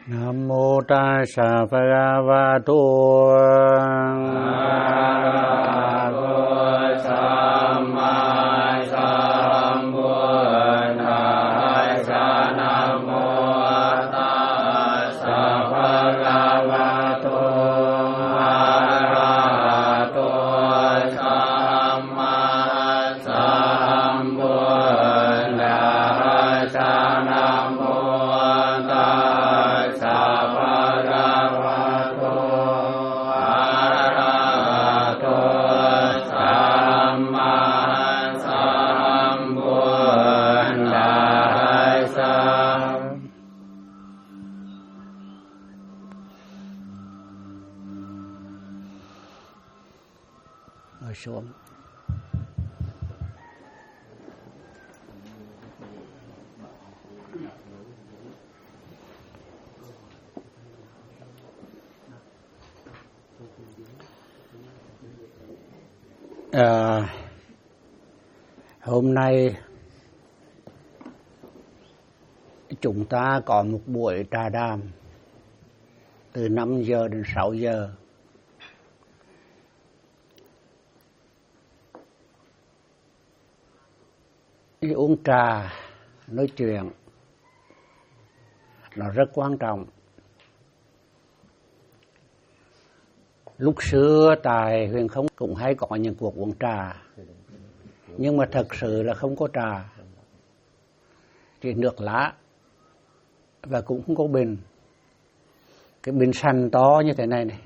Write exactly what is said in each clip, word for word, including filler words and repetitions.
Nam mô Tassa Bhagavato xuống. À, hôm nay chúng ta có một buổi trà đàm từ năm giờ đến sáu giờ. Đi uống trà, nói chuyện, nó rất quan trọng. Lúc xưa tại Huyền Không cũng hay có những cuộc uống trà, nhưng mà thật sự là không có trà, chỉ nước lá và cũng không có bình. Cái bình sành to như thế này này.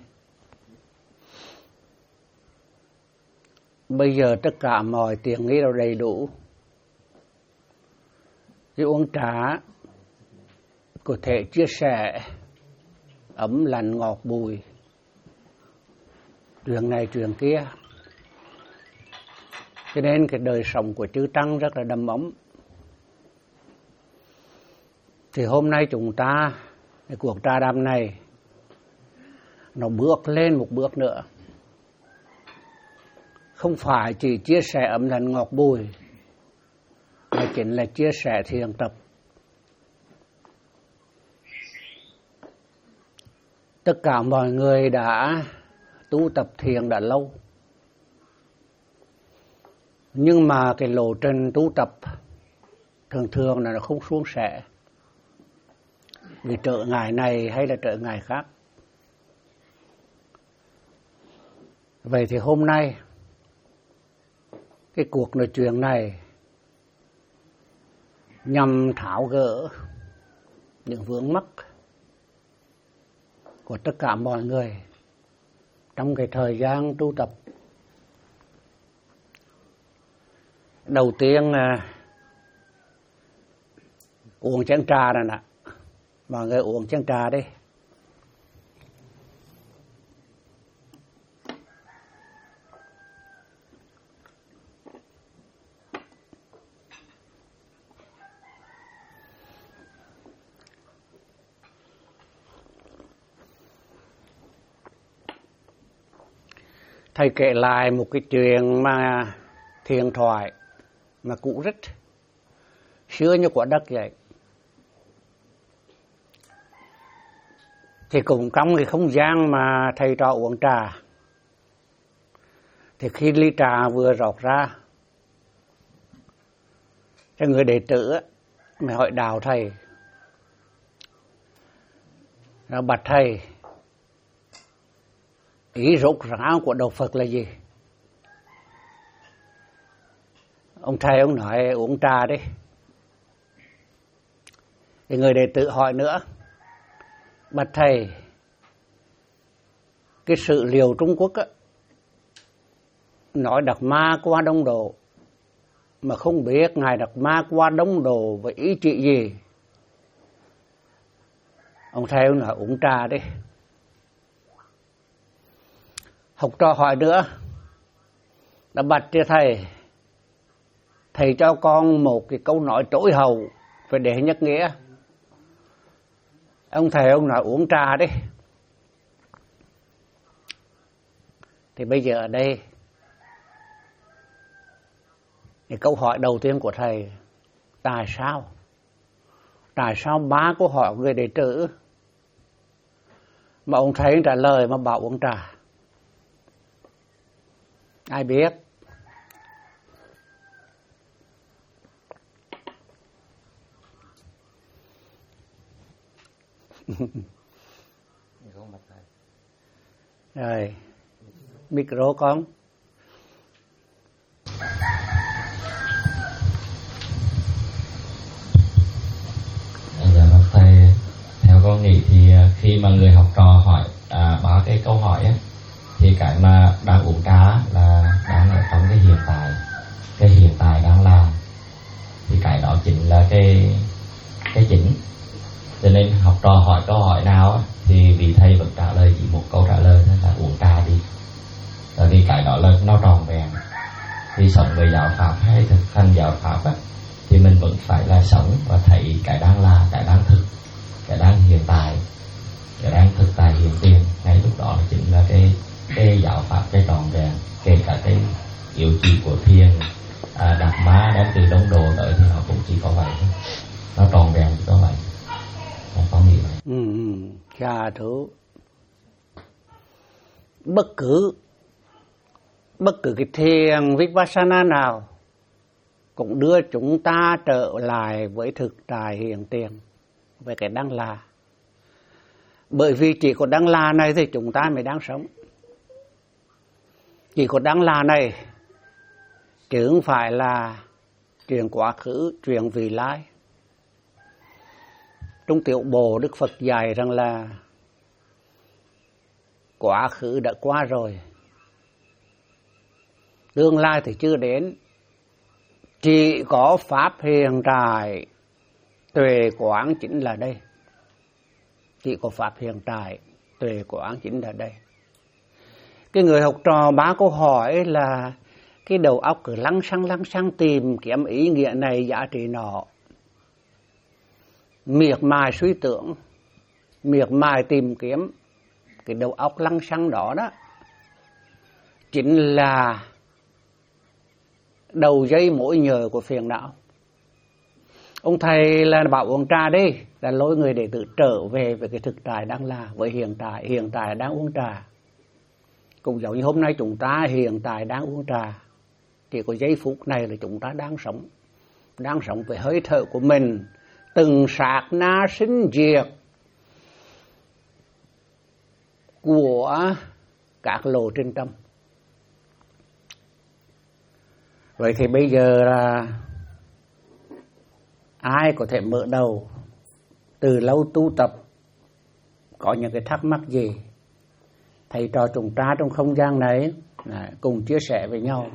Bây giờ tất cả mọi tiện nghi đều đầy đủ. Chứ uống trà có thể chia sẻ ấm lành ngọt bùi, chuyện này chuyện kia. Cho nên cái đời sống của chư Tăng rất là đầm ấm. Thì hôm nay chúng ta, cái cuộc trà đàm này, nó bước lên một bước nữa. Không phải chỉ chia sẻ ấm lành ngọt bùi, mà chính là chia sẻ thiền tập. Tất cả mọi người đã tu tập thiền đã lâu, nhưng mà cái lộ trình tu tập thường thường là nó không suôn sẻ vì trở ngại này hay là trở ngại khác. Vậy thì hôm nay cái cuộc nói chuyện này nhằm tháo gỡ những vướng mắc của tất cả mọi người trong cái thời gian tu tập. Đầu tiên là uống chén trà này nè. Mọi người uống chén trà đi. Thầy kể lại một cái chuyện mà thiền thoại mà cũ rích, xưa như quả đất vậy. Thì cũng trong cái không gian mà thầy trò uống trà, thì khi ly trà vừa rót ra, cái người đệ tử mới hỏi đào thầy, nó bạch thầy, ý rốt ráo của Đạo Phật là gì? Ông thầy ông nói uống trà đi. Thì người đệ tử hỏi nữa, bạch thầy, cái sự liều Trung Quốc á, nói Đạt Ma qua Đông Độ, mà không biết Ngài Đạt Ma qua Đông Độ với ý chỉ gì? Ông thầy ông nói uống trà đi. Học trò hỏi nữa, đã bạch cho thầy, thầy cho con một cái câu nói trỗi hầu phải để nhất nghĩa. Ông thầy ông nói uống trà đi. Thì bây giờ ở đây, cái câu hỏi đầu tiên của thầy, tại sao? Tại sao ba câu hỏi người đệ tử Mà ông thầy trả lời mà bảo uống trà. Ai biết? Rồi, micro con. Dạ bác thầy, theo con nghĩ thì khi mà người học trò hỏi à, ba cái câu hỏi ấy, thì cái mà đang uống trà là đang ở trong cái hiện tại, cái hiện tại đang làm, thì cái đó chính là cái cái chính. Cho nên học trò hỏi câu hỏi nào thì vị thầy vẫn trả lời chỉ một câu trả lời thôi là uống trà đi. Tại vì cái đó là nó tròn vẹn. Khi sống với giáo pháp hay thực hành giáo pháp á, thì mình vẫn phải là sống và thấy cái đang là, cái đang thực, cái đang hiện tại, cái đang thực tại hiện tiền. Ngay lúc đó là chính là cái cái giáo pháp, cái tròn vẹn. Kể cả cái yếu chỉ của thiền à, Đạt Ma đem từ Đông Đồ tới thì nó cũng chỉ có vậy thôi, nó tròn vẹn chỉ có vậy. Không có nghĩ vậy. Ừ, chà thú. Bất cứ bất cứ cái thiền Vipassana nào cũng đưa chúng ta trở lại với thực tại hiện tiền, với cái đang là. Bởi vì chỉ có đang là này thì chúng ta mới đang sống. Chỉ có đang là này, chứ không phải là chuyện quá khứ, chuyện vị lai. Trong Tiểu Bộ Đức Phật dạy rằng là quá khứ đã qua rồi, tương lai thì chưa đến. Chỉ có pháp hiện tại, tuệ quán chính là đây. Chỉ có pháp hiện tại, tuệ quán chính là đây. Cái người học trò ba câu hỏi là cái đầu óc cứ lăng xăng lăng xăng tìm kiếm ý nghĩa này, giá trị nọ, miệt mài suy tưởng, miệt mài tìm kiếm. Cái đầu óc lăng xăng đó đó chính là đầu dây mối nhờ của phiền não. Ông thầy là bảo uống trà đi, là lôi người đệ tử trở về với cái thực tại đang là, với hiện tại. Hiện tại đang uống trà, cũng giống như hôm nay chúng ta hiện tại đang uống trà. Chỉ có giây phút này là chúng ta đang sống, đang sống với hơi thở của mình, từng sát na sinh diệt của các lộ trên tâm. Vậy thì bây giờ là ai có thể mở đầu, từ lâu tu tập, có những cái thắc mắc gì, thầy trò chúng ta trong không gian này cùng chia sẻ với nhau.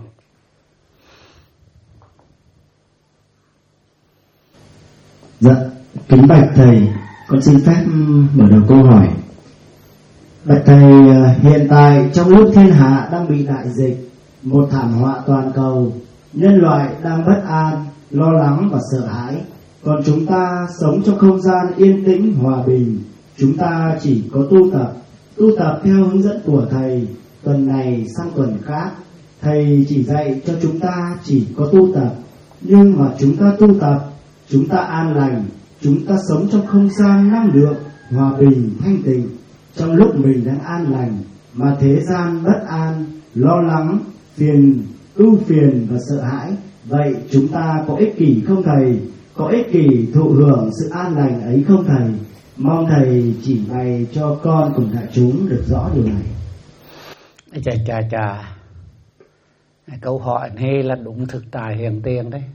Dạ, kính bạch thầy, con xin phép mở đầu câu hỏi. Bạch thầy, hiện tại trong lúc thiên hạ đang bị đại dịch, một thảm họa toàn cầu, nhân loại đang bất an, lo lắng và sợ hãi, còn chúng ta sống trong không gian yên tĩnh, hòa bình. Chúng ta chỉ có tu tập, tu tập theo hướng dẫn của thầy, tuần này sang tuần khác. Thầy chỉ dạy cho chúng ta chỉ có tu tập, nhưng mà chúng ta tu tập, chúng ta an lành, chúng ta sống trong không gian năng lượng, hòa bình, thanh tịnh. Trong lúc mình đang an lành mà thế gian bất an, lo lắng, phiền, ưu phiền và sợ hãi, vậy chúng ta có ích kỷ không thầy? Có ích kỷ thụ hưởng sự an lành ấy không thầy? Mong thầy chỉ bày cho con cùng đại chúng được rõ điều này. Chà chà chà, câu hỏi này là đúng thực tại hiện tiền đấy.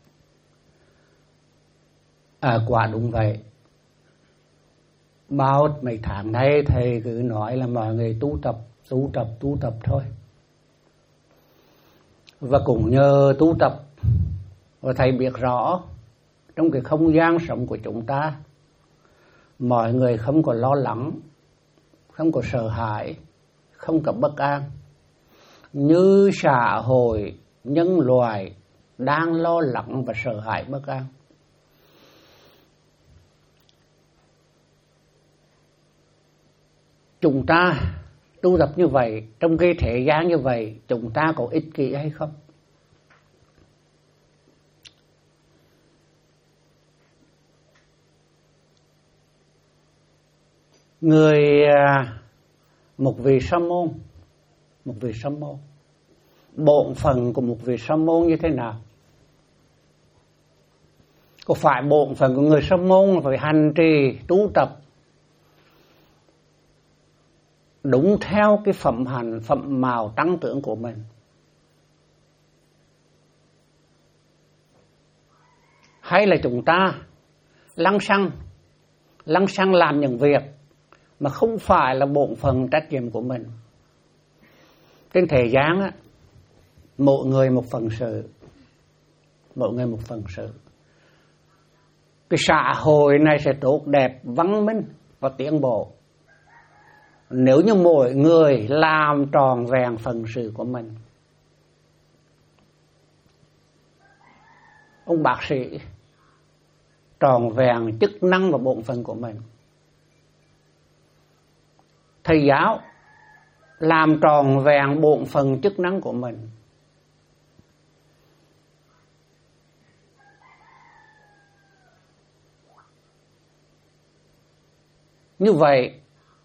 À, quả đúng vậy. Bao mấy tháng nay thầy cứ nói là mọi người tu tập, tu tập, tu tập thôi. Và cũng nhờ tu tập, và thầy biết rõ trong cái không gian sống của chúng ta, mọi người không có lo lắng, không có sợ hãi, không có bất an, như xã hội nhân loại đang lo lắng và sợ hãi bất an. Chúng ta tu tập như vậy, trong cái thế gian như vậy, chúng ta có ích kỷ hay không? người một vị sa môn, một vị sa môn, bổn phận của một vị sa môn như thế nào? Có phải bổn phận của người sa môn là phải hành trì tu tập đúng theo cái phẩm hạnh, phẩm màu tăng trưởng của mình, hay là chúng ta lăng xăng lăng xăng làm những việc mà không phải là bổn phận trách nhiệm của mình? Trên thế gian á, mỗi người một phần sự, mỗi người một phần sự. Cái xã hội này sẽ tốt đẹp, văn minh và tiến bộ nếu như mỗi người làm tròn vẹn phần sự của mình. Ông bác sĩ tròn vẹn chức năng và bổn phận của mình. Thầy giáo làm tròn vẹn bổn phận chức năng của mình. Như vậy,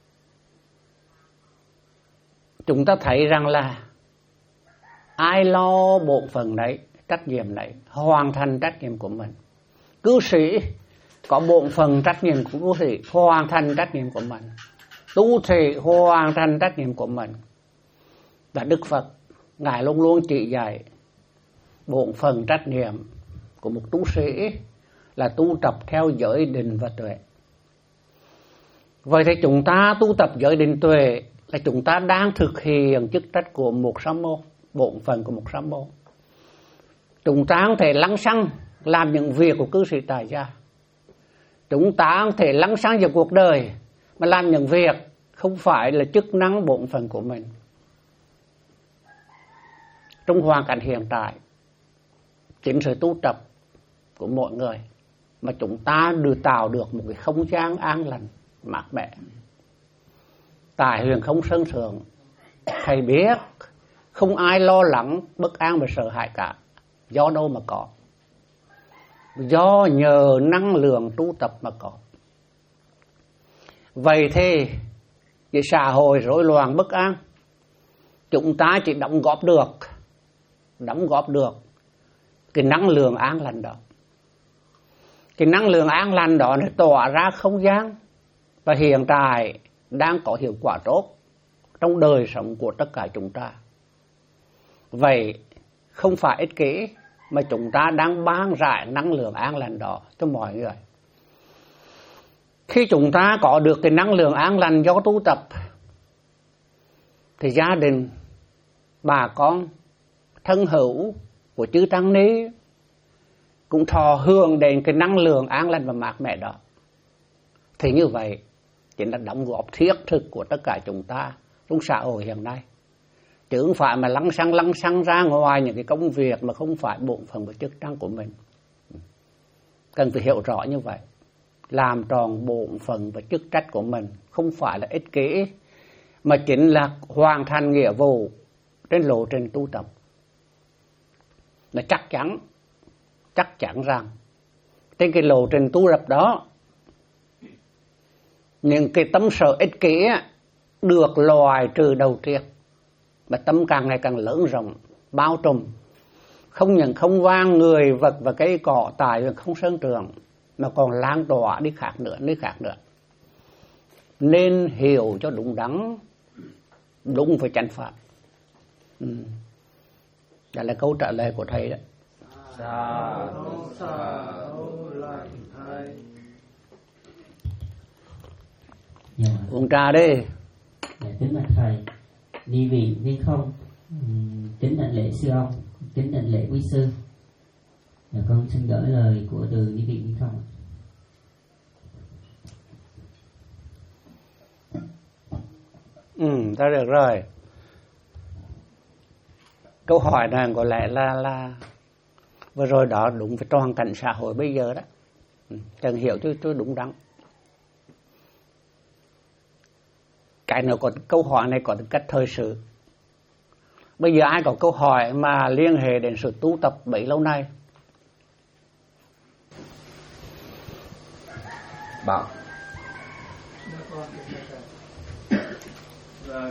chúng ta thấy rằng là ai lo bổn phận đấy, trách nhiệm đấy, hoàn thành trách nhiệm của mình. Cư sĩ có bổn phận trách nhiệm của cư sĩ, hoàn thành trách nhiệm của mình. Tu sĩ hoàn thành trách nhiệm của mình. Và Đức Phật, Ngài luôn luôn chỉ dạy bổn phận trách nhiệm của một tu sĩ là tu tập theo giới định và tuệ. Vậy thì chúng ta tu tập giới định tuệ là chúng ta đang thực hiện chức trách của một sa môn, bổn phận của một sa môn. Chúng ta không thể lăng xăng làm những việc của cư sĩ tại gia. Chúng ta không thể lăng xăng vào cuộc đời mà làm những việc không phải là chức năng bổn phận của mình. Trong hoàn cảnh hiện tại, chính sự tu tập của mọi người mà chúng ta được tạo được một cái không gian an lành, mát mẻ. Tại huyền không sân thượng, thầy biết không ai lo lắng, bất an và sợ hãi cả. Do đâu mà có? Do nhờ năng lượng tu tập mà có. Vậy thì cái xã hội rối loạn bất an, chúng ta chỉ đóng góp được đóng góp được cái năng lượng an lành đó. Cái năng lượng an lành đó nó tỏa ra không gian và hiện tại đang có hiệu quả tốt trong đời sống của tất cả chúng ta. Vậy không phải ích kỷ mà chúng ta đang ban rải năng lượng an lành đó cho mọi người. Khi chúng ta có được cái năng lượng an lành do tu tập thì gia đình, bà con, thân hữu của chư tăng ni cũng thọ hưởng đến cái năng lượng an lành và mát mẻ đó. Thì như vậy chính là đóng góp thiết thực của tất cả chúng ta trong xã hội hiện nay. Chứ không phải mà lăng xăng lăng xăng ra ngoài những cái công việc mà không phải bổn phận và chức năng của mình. Cần phải hiểu rõ như vậy. Làm tròn bổn phận và chức trách của mình không phải là ích kỷ mà chính là hoàn thành nghĩa vụ trên lộ trình tu tập. Là chắc chắn, chắc chắn rằng trên cái lộ trình tu tập đó, những cái tâm sở ích kỷ được loại trừ đầu tiên. Và tâm càng ngày càng lớn rộng, bao trùm, không những không vang người, vật và cây cỏ tại không sơn trường, mà còn lan tỏa đi khác nữa, nơi khác nữa. Nên hiểu cho đúng đắn, đúng với chánh pháp. Ừ. Đó là câu trả lời của thầy đó. Dạ. Uống trà đi. Dạ, kính bạch thầy, ni vị ni không, kính đảnh lễ sư ông, kính đảnh lễ quý sư. Dạ, con xin gửi lời của từ ni vị ni không. Ừ, ta được rồi. Câu hỏi này có lẽ là là vừa rồi đó đúng với toàn cảnh xã hội bây giờ đó. Ừ, cần hiểu cho tôi đúng đắn. Cái nữa có câu hỏi này có tính cách thời sự. Bây giờ ai có câu hỏi mà liên hệ đến sự tu tập bấy lâu nay? Bảo. con kính bạch thầy. Và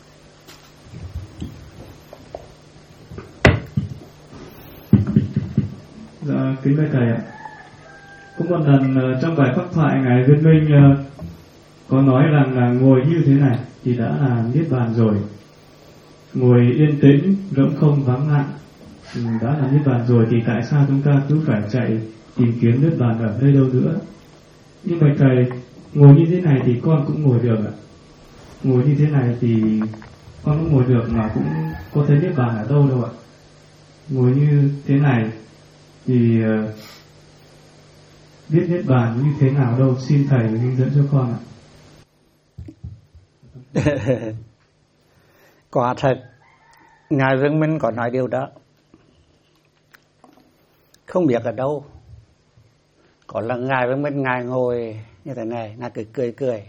dạ, kính bạch thầy ạ. Cũng một lần uh, trong bài pháp thoại ngài Viên Minh uh, có nói rằng là ngồi như thế này thì đã là niết bàn rồi, ngồi yên tĩnh rỗng không vắng lặng thì đã là niết bàn rồi, thì tại sao chúng ta cứ phải chạy tìm kiếm niết bàn ở nơi đâu nữa? Nhưng bạch thầy, ngồi như thế này thì con cũng ngồi được ạ. Ngồi như thế này thì con cũng ngồi được mà cũng có thấy niết bàn ở đâu đâu ạ. Ngồi như thế này thì uh, biết niết bàn như thế nào đâu, xin thầy hướng dẫn cho con ạ. Quả thật ngài Vương Minh có nói điều đó, không biết ở đâu. Có là ngài Vương Minh ngài ngồi như thế này, ngài cười cười cười,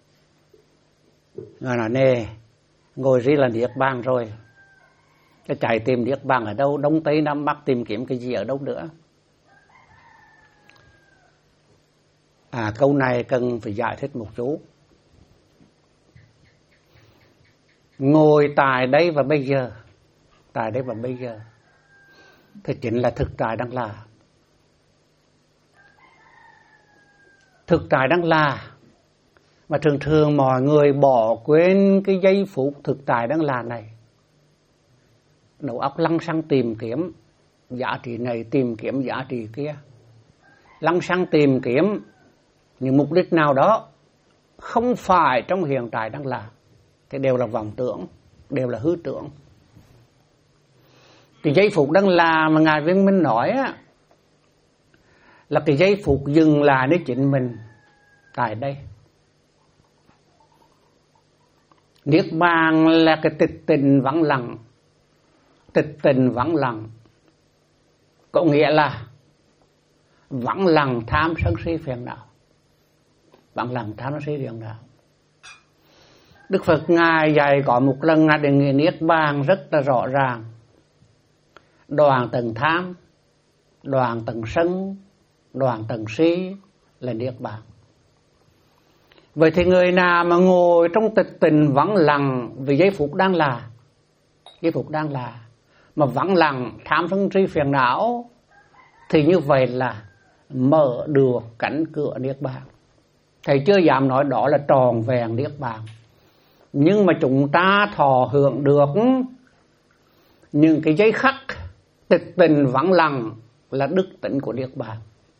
ngài nói nè, ngồi rí là niết bàn rồi, cái chạy tìm niết bàn ở đâu, đông tây nam bắc tìm kiếm cái gì ở đâu nữa. À, câu này cần phải giải thích một chút. Ngồi tại đây và bây giờ, tại đây và bây giờ thì chính là thực tại đang là. Thực tại đang là mà thường thường mọi người bỏ quên cái giây phút thực tại đang là này. Đầu óc lăng xăng tìm kiếm giá trị này, tìm kiếm giá trị kia, lăng xăng tìm kiếm những mục đích nào đó không phải trong hiện tại đang là, thì đều là vọng tưởng, đều là hư tưởng. Cái giây phút đang là mà ngài Viên Minh nói á, là cái giây phút dừng lại nơi chính mình tại đây. Niết bàn là cái tịch tình vắng lặng. Tịch tình vắng lặng có nghĩa là vắng lặng tham sân si phiền não. Vắng lặng tham sân si phiền não. Đức Phật ngài dạy có một lần ngài đề nghị niết bàn rất là rõ ràng. Đoạn tầng tham, đoạn tầng sân, đoạn tầng si là niết bàn. Vậy thì người nào mà ngồi trong tịch tình vắng lặng vì giây phút đang là, giây phút đang là mà vắng lặng tham sân si phiền não, thì như vậy là mở được cánh cửa niết bàn. Thầy chưa dám nói đó là tròn vẹn niết bàn, nhưng mà chúng ta thọ hưởng được những cái giây khắc tịch tình vắng lặng là đức tính của niết bàn.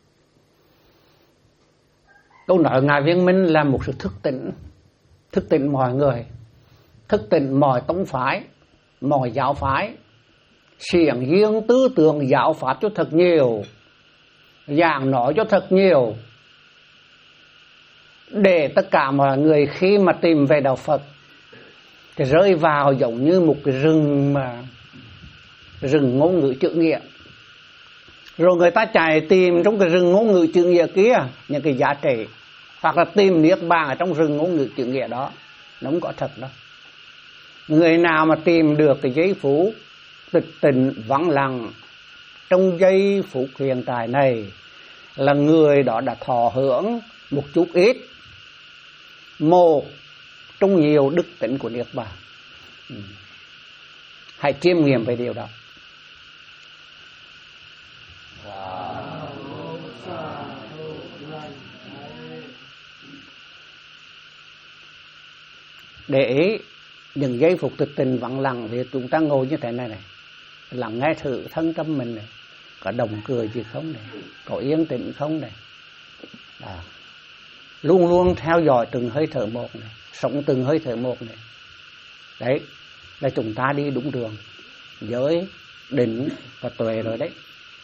Tôi nói ngài Viên Minh là một sự thức tỉnh, thức tỉnh mọi người, thức tỉnh mọi tông phái, mọi giáo phái, xiển riêng tư tưởng giáo pháp cho thật nhiều, giảng nói cho thật nhiều, để tất cả mọi người khi mà tìm về đạo Phật thì rơi vào giống như một cái rừng mà rừng ngôn ngữ chữ nghĩa. Rồi người ta chạy tìm trong cái rừng ngôn ngữ chữ nghĩa kia những cái giá trị, hoặc là tìm niết bàn ở trong rừng ngôn ngữ chữ nghĩa đó. Nó không có thật đâu. Người nào mà tìm được cái giây phút tịch tình vắng lặng trong giây phút hiện tại này là người đó đã thọ hưởng một chút ít, một trong nhiều đức tính của niết bàn. Ừ. Hãy chiêm nghiệm về điều đó. Để ý những giây phút tịch tình vắng lặng thì chúng ta ngồi như thế này này, lắng nghe thử thân tâm mình này, có đồng cười gì không này, có yên tĩnh không này, à, luôn luôn theo dõi từng hơi thở một này, sống từng hơi thở một này. Đấy là chúng ta đi đúng đường, giới, định và tuệ rồi đấy.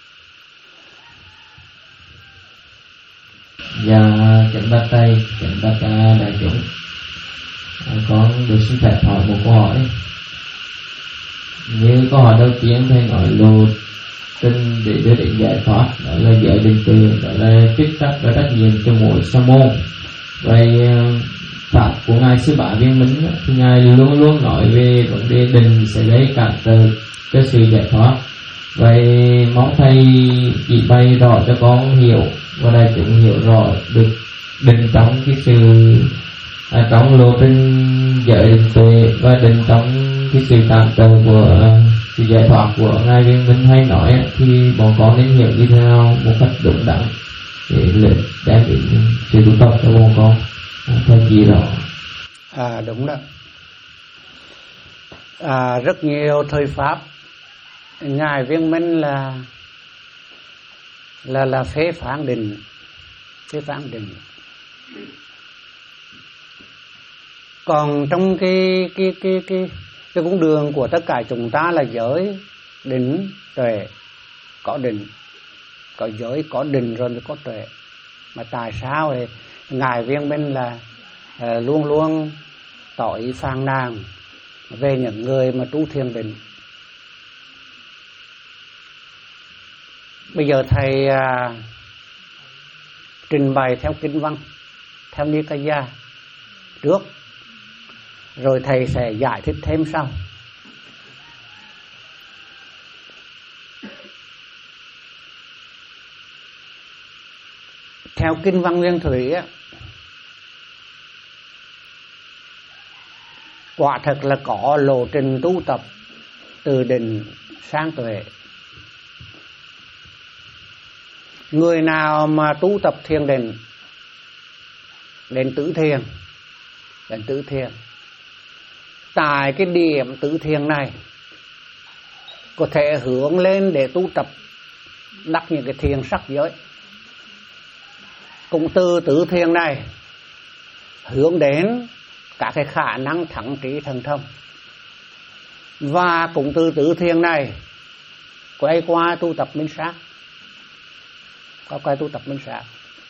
Dạ, kính bạch thầy, kính bạch đại chúng, con được xin phép hỏi một câu hỏi. Như câu hỏi đầu tiên thầy nói lộ trình để đưa đến giải thoát, đó là giới định tuệ, đó là chức trách và trách nhiệm cho mỗi sa môn. Vậy pháp của ngài Sư Bá Viên Minh thì ngài luôn luôn nói về vấn đề định sẽ gây cản trở cho sự giải thoát. Vậy mong thầy chỉ bày rõ cho con hiểu và đại chúng hiểu rõ được định trong cái sự À, trong lộ trình giới định tuệ và định trong cái sự tạm trợ của sự giải thoát của ngài Viên Minh hay nói thì bọn con nên hiểu như thế nào một cách đúng đắn để đem đến sự tu tập cho bọn con theo gì đó. À đúng đó. À, rất nhiều thời pháp ngài Viên Minh là là là phế phán định, phế phán định. Còn trong cái cái cái cái cái con đường của tất cả chúng ta là giới, định, tuệ. Có định, có giới, có định rồi mới có tuệ. Mà tại sao thì ngài Viên Minh là uh, luôn luôn tỏ ý phàn nàn về những người mà tu thiền định. Bây giờ thầy uh, trình bày theo kinh văn, theo Nikaya trước, rồi thầy sẽ giải thích thêm sau. Theo kinh văn Nguyên Thủy á, quả thật là có lộ trình tu tập từ định sang tuệ. Người nào mà tu tập thiền định đến tứ thiền, đến tứ thiền, tại cái điểm tứ thiền này có thể hướng lên để tu tập đắc những cái thiền sắc giới. Cũng từ tứ thiền này hướng đến các cái khả năng thắng trí thần thông. Và cũng từ tứ thiền này quay qua tu tập minh sát, qua quay tu tập minh sát.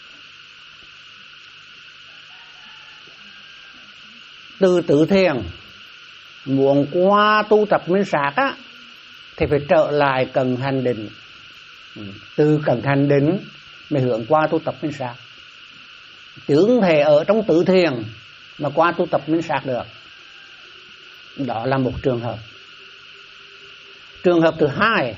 Từ tứ thiền muốn qua tu tập minh sát á thì phải trở lại cần hành định. Từ cần hành định mới hướng qua tu tập minh sát. Tưởng thể ở trong tứ thiền mà qua tu tập minh sát được. Đó là một trường hợp. Trường hợp thứ hai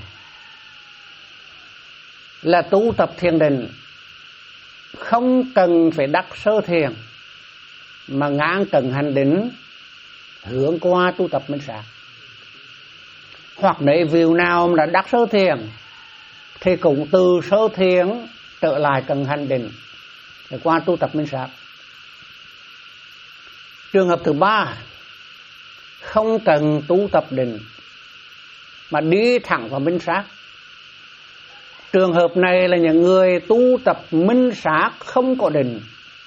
là tu tập thiền định không cần phải đắc sơ thiền, mà ngang cần hành định hướng qua tu tập minh sát. Hoặc nếu vị nào mà đã đắc sơ thiền thì cũng từ sơ thiền trở lại cần hành định để qua tu tập minh sát. Trường hợp thứ ba không cần tu tập định mà đi thẳng vào minh sát. Trường hợp này là những người tu tập minh sát không có định.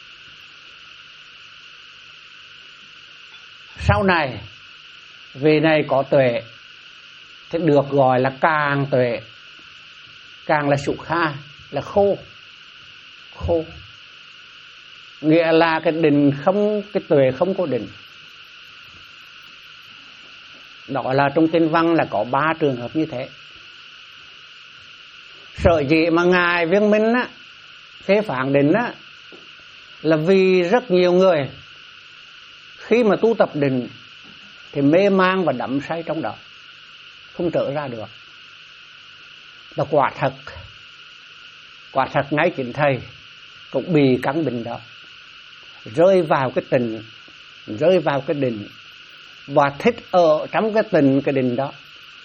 Sau này về này có tuệ thì được gọi là càng tuệ. Càng là sụ kha, là khô. Khô nghĩa là cái định không, cái tuệ không có định. Đó là trong kinh văn là có ba trường hợp như thế. Sở dĩ mà ngài Viên Minh á phê phán định á là vì rất nhiều người khi mà tu tập định thì mê mang và đắm say trong đó, không trở ra được. Và quả thật, quả thật ngay chính thầy cũng bị căn bệnh đó, rơi vào cái tình, rơi vào cái định và thích ở trong cái tình cái định đó.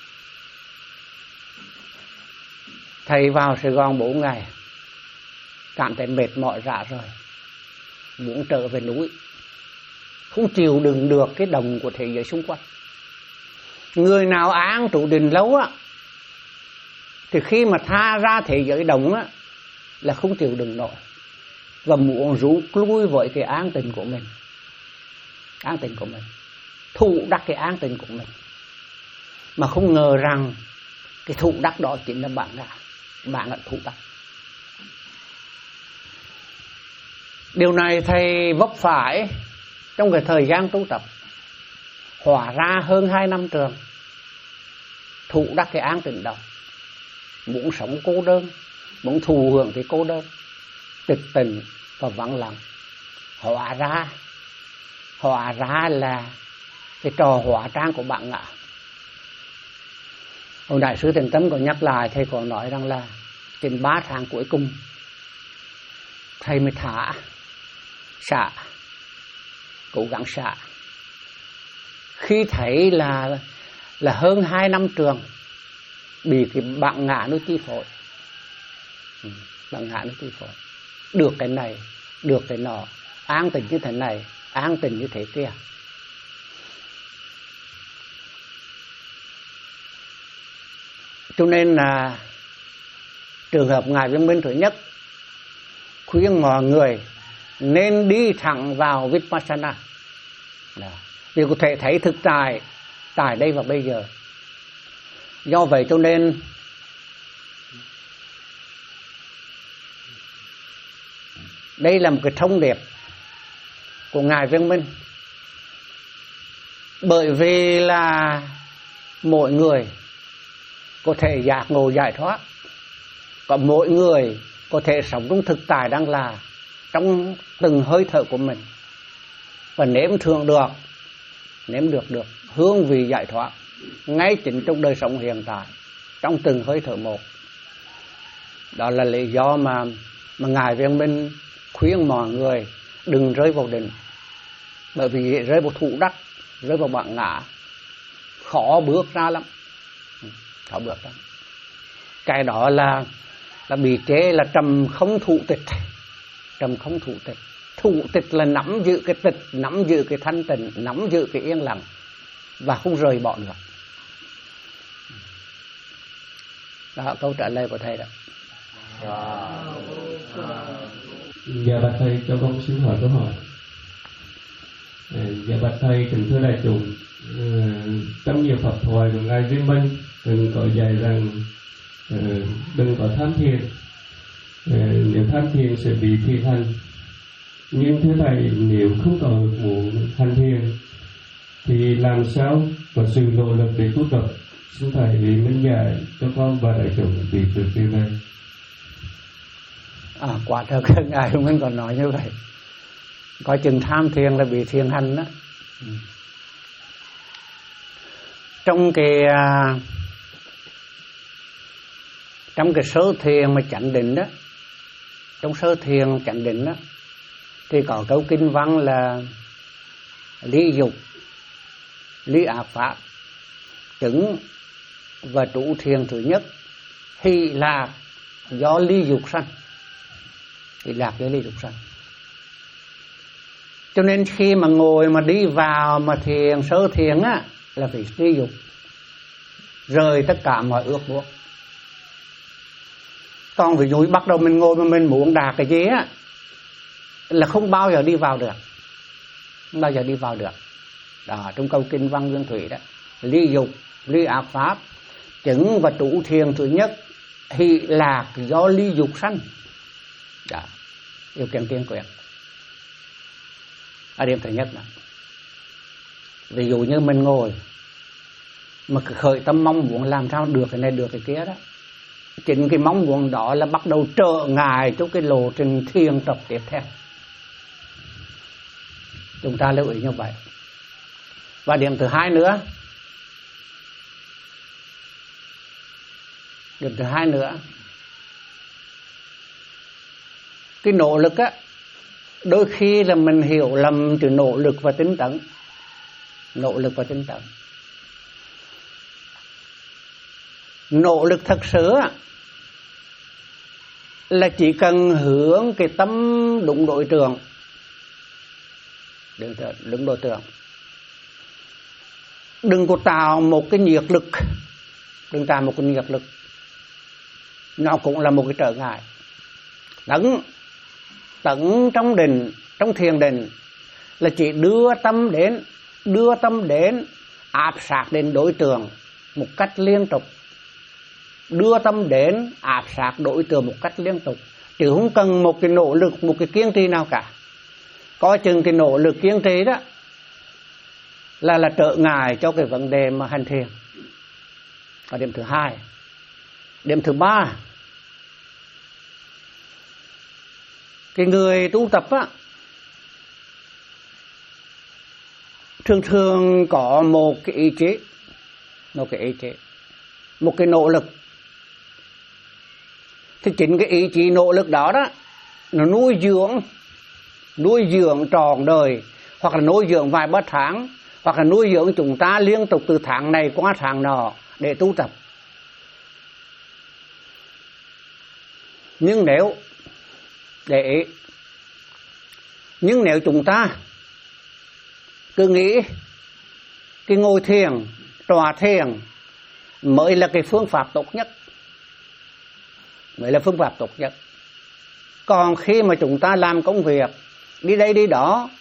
Thầy vào Sài Gòn bốn ngày, cảm thấy mệt mỏi rã rồi, muốn trở về núi, không chịu đựng được cái đồng của thế giới xung quanh. Người nào án trụ định lâu á thì khi mà tha ra thế giới đồng á là không chịu đựng nổi và muốn rút lui với cái an tịnh của mình, an tịnh của mình, thụ đắc cái an tịnh của mình, mà không ngờ rằng cái thụ đắc đó chính là bạn đã bạn đã thụ đắc. Điều này thầy vấp phải trong cái thời gian tu tập, hóa ra hơn hai năm trường, thụ đắc cái an tịnh đó, muốn sống cô đơn, muốn thụ hưởng cái cô đơn, tịch tình và vắng lặng. Hóa ra, hóa ra là cái trò hóa trang của bạn ngạ. Ông Đại sứ Thiền Tâm có nhắc lại, thầy có nói rằng là trên ba tháng cuối cùng thầy mới thả xả cố gắng xả. Khi thấy là là hơn hai năm trường bị cái bạn ngã nó chi phối, ừ, bạn ngã nó chi phối, được cái này, được cái nọ, an tình như thế này, an tình như thế kia. Cho nên là trường hợp ngài Viên Minh thứ nhất khuyên mọi người nên đi thẳng vào Vipassana. Đó. Vì có thể thấy thực tại tại đây và bây giờ. Do vậy cho nên đây là một cái thông điệp của ngài Viên Minh. Bởi vì là mỗi người có thể giác ngộ giải thoát, còn mỗi người có thể sống trong thực tại đang là trong từng hơi thở của mình và nếm thưởng được nếm được được hương vị giải thoát ngay chính trong đời sống hiện tại, trong từng hơi thở một. Đó là lý do mà mà ngài Viên Minh khuyên mọi người đừng rơi vào định, bởi vì rơi vào thụ đắc, rơi vào bản ngã khó bước ra lắm, khó bước ra. Cái đó là là bị chế là trầm không thụ tịch. Trầm không thụ tịch. Thụ tịch là nắm giữ cái tịch, nắm giữ cái thanh tịnh, nắm giữ cái yên lặng và không rời bỏ được. Đó, câu trả lời của thầy đó. Dạ bạch thầy, cho con xin hỏi câu hỏi. Dạ bạch thầy, kính thưa đại chúng, trong nhiều pháp thoại của ngài Viên Minh từng có dạy rằng đừng có tham thiền, nếu tham thiền sẽ bị thiền hành. Nhưng thưa thầy, nếu không có muốn hành thiền thì làm sao có sự nỗ lực để tu tập? Xin thầy minh giải cho con và đại chúng biết được điều này. À, quả thật ngài mình còn nói như vậy. Coi chừng tham thiền là bị thiền hành đó. Trong cái trong cái sơ thiền mà chánh định đó, trong sơ thiền chánh định đó thì có câu kinh văn là ly dục, ly ác pháp, chứng và trụ thiền thứ nhất, hỷ lạc do ly dục sanh. Hỷ lạc do ly dục sanh. Cho nên khi mà ngồi mà đi vào mà thiền sơ thiền á là phải ly dục, rời tất cả mọi ước muốn. Còn ví dụ bắt đầu mình ngồi mà mình muốn đạt cái gì á là không bao giờ đi vào được, không bao giờ đi vào được. Đó, trong câu kinh văn Nguyên Thủy đó, ly dục, ly ác pháp, chứng và trụ thiền thứ nhất, hỷ lạc do ly dục sanh. Đó, điều kiện tiên quyết. Ở điểm thứ nhất đó. Ví dụ như mình ngồi mà khởi tâm mong muốn làm sao được cái này được cái kia đó, chính cái mong muốn đó là bắt đầu trở ngại cho cái lộ trình thiền tập tiếp theo. Chúng ta lưu ý như vậy. Và điểm thứ hai nữa, điểm thứ hai nữa, cái nỗ lực á, đôi khi là mình hiểu lầm từ nỗ lực và tinh tấn. Nỗ lực và tinh tấn. Nỗ lực thật sự là chỉ cần hướng cái tâm đúng đối tượng, đúng đối tượng. Đừng có tạo một cái nhiệt lực, đừng tạo một cái nhiệt lực, nó cũng là một cái trở ngại. Tấn, tấn trong định, trong thiền định là chỉ đưa tâm đến, đưa tâm đến áp sát đến đối tượng một cách liên tục, đưa tâm đến áp sát đối tượng một cách liên tục, chứ không cần một cái nỗ lực, một cái kiên trì nào cả. Coi chừng cái nỗ lực kiên trì đó là là trở ngại cho cái vấn đề mà hành thiền. Và điểm thứ hai. Điểm thứ ba, cái người tu tập á thường thường có một cái ý chí, một cái ý chí, một cái nỗ lực. Thì chính cái ý chí nỗ lực đó đó nó nuôi dưỡng, nuôi dưỡng trọn đời hoặc là nuôi dưỡng vài ba tháng, hoặc là nuôi dưỡng chúng ta liên tục từ tháng này qua tháng nọ để tu tập. Nhưng nếu để ý, nhưng nếu chúng ta cứ nghĩ cái ngồi thiền, tọa thiền mới là cái phương pháp tốt nhất, mới là phương pháp tốt nhất. Còn khi mà chúng ta làm công việc đi đây đi đó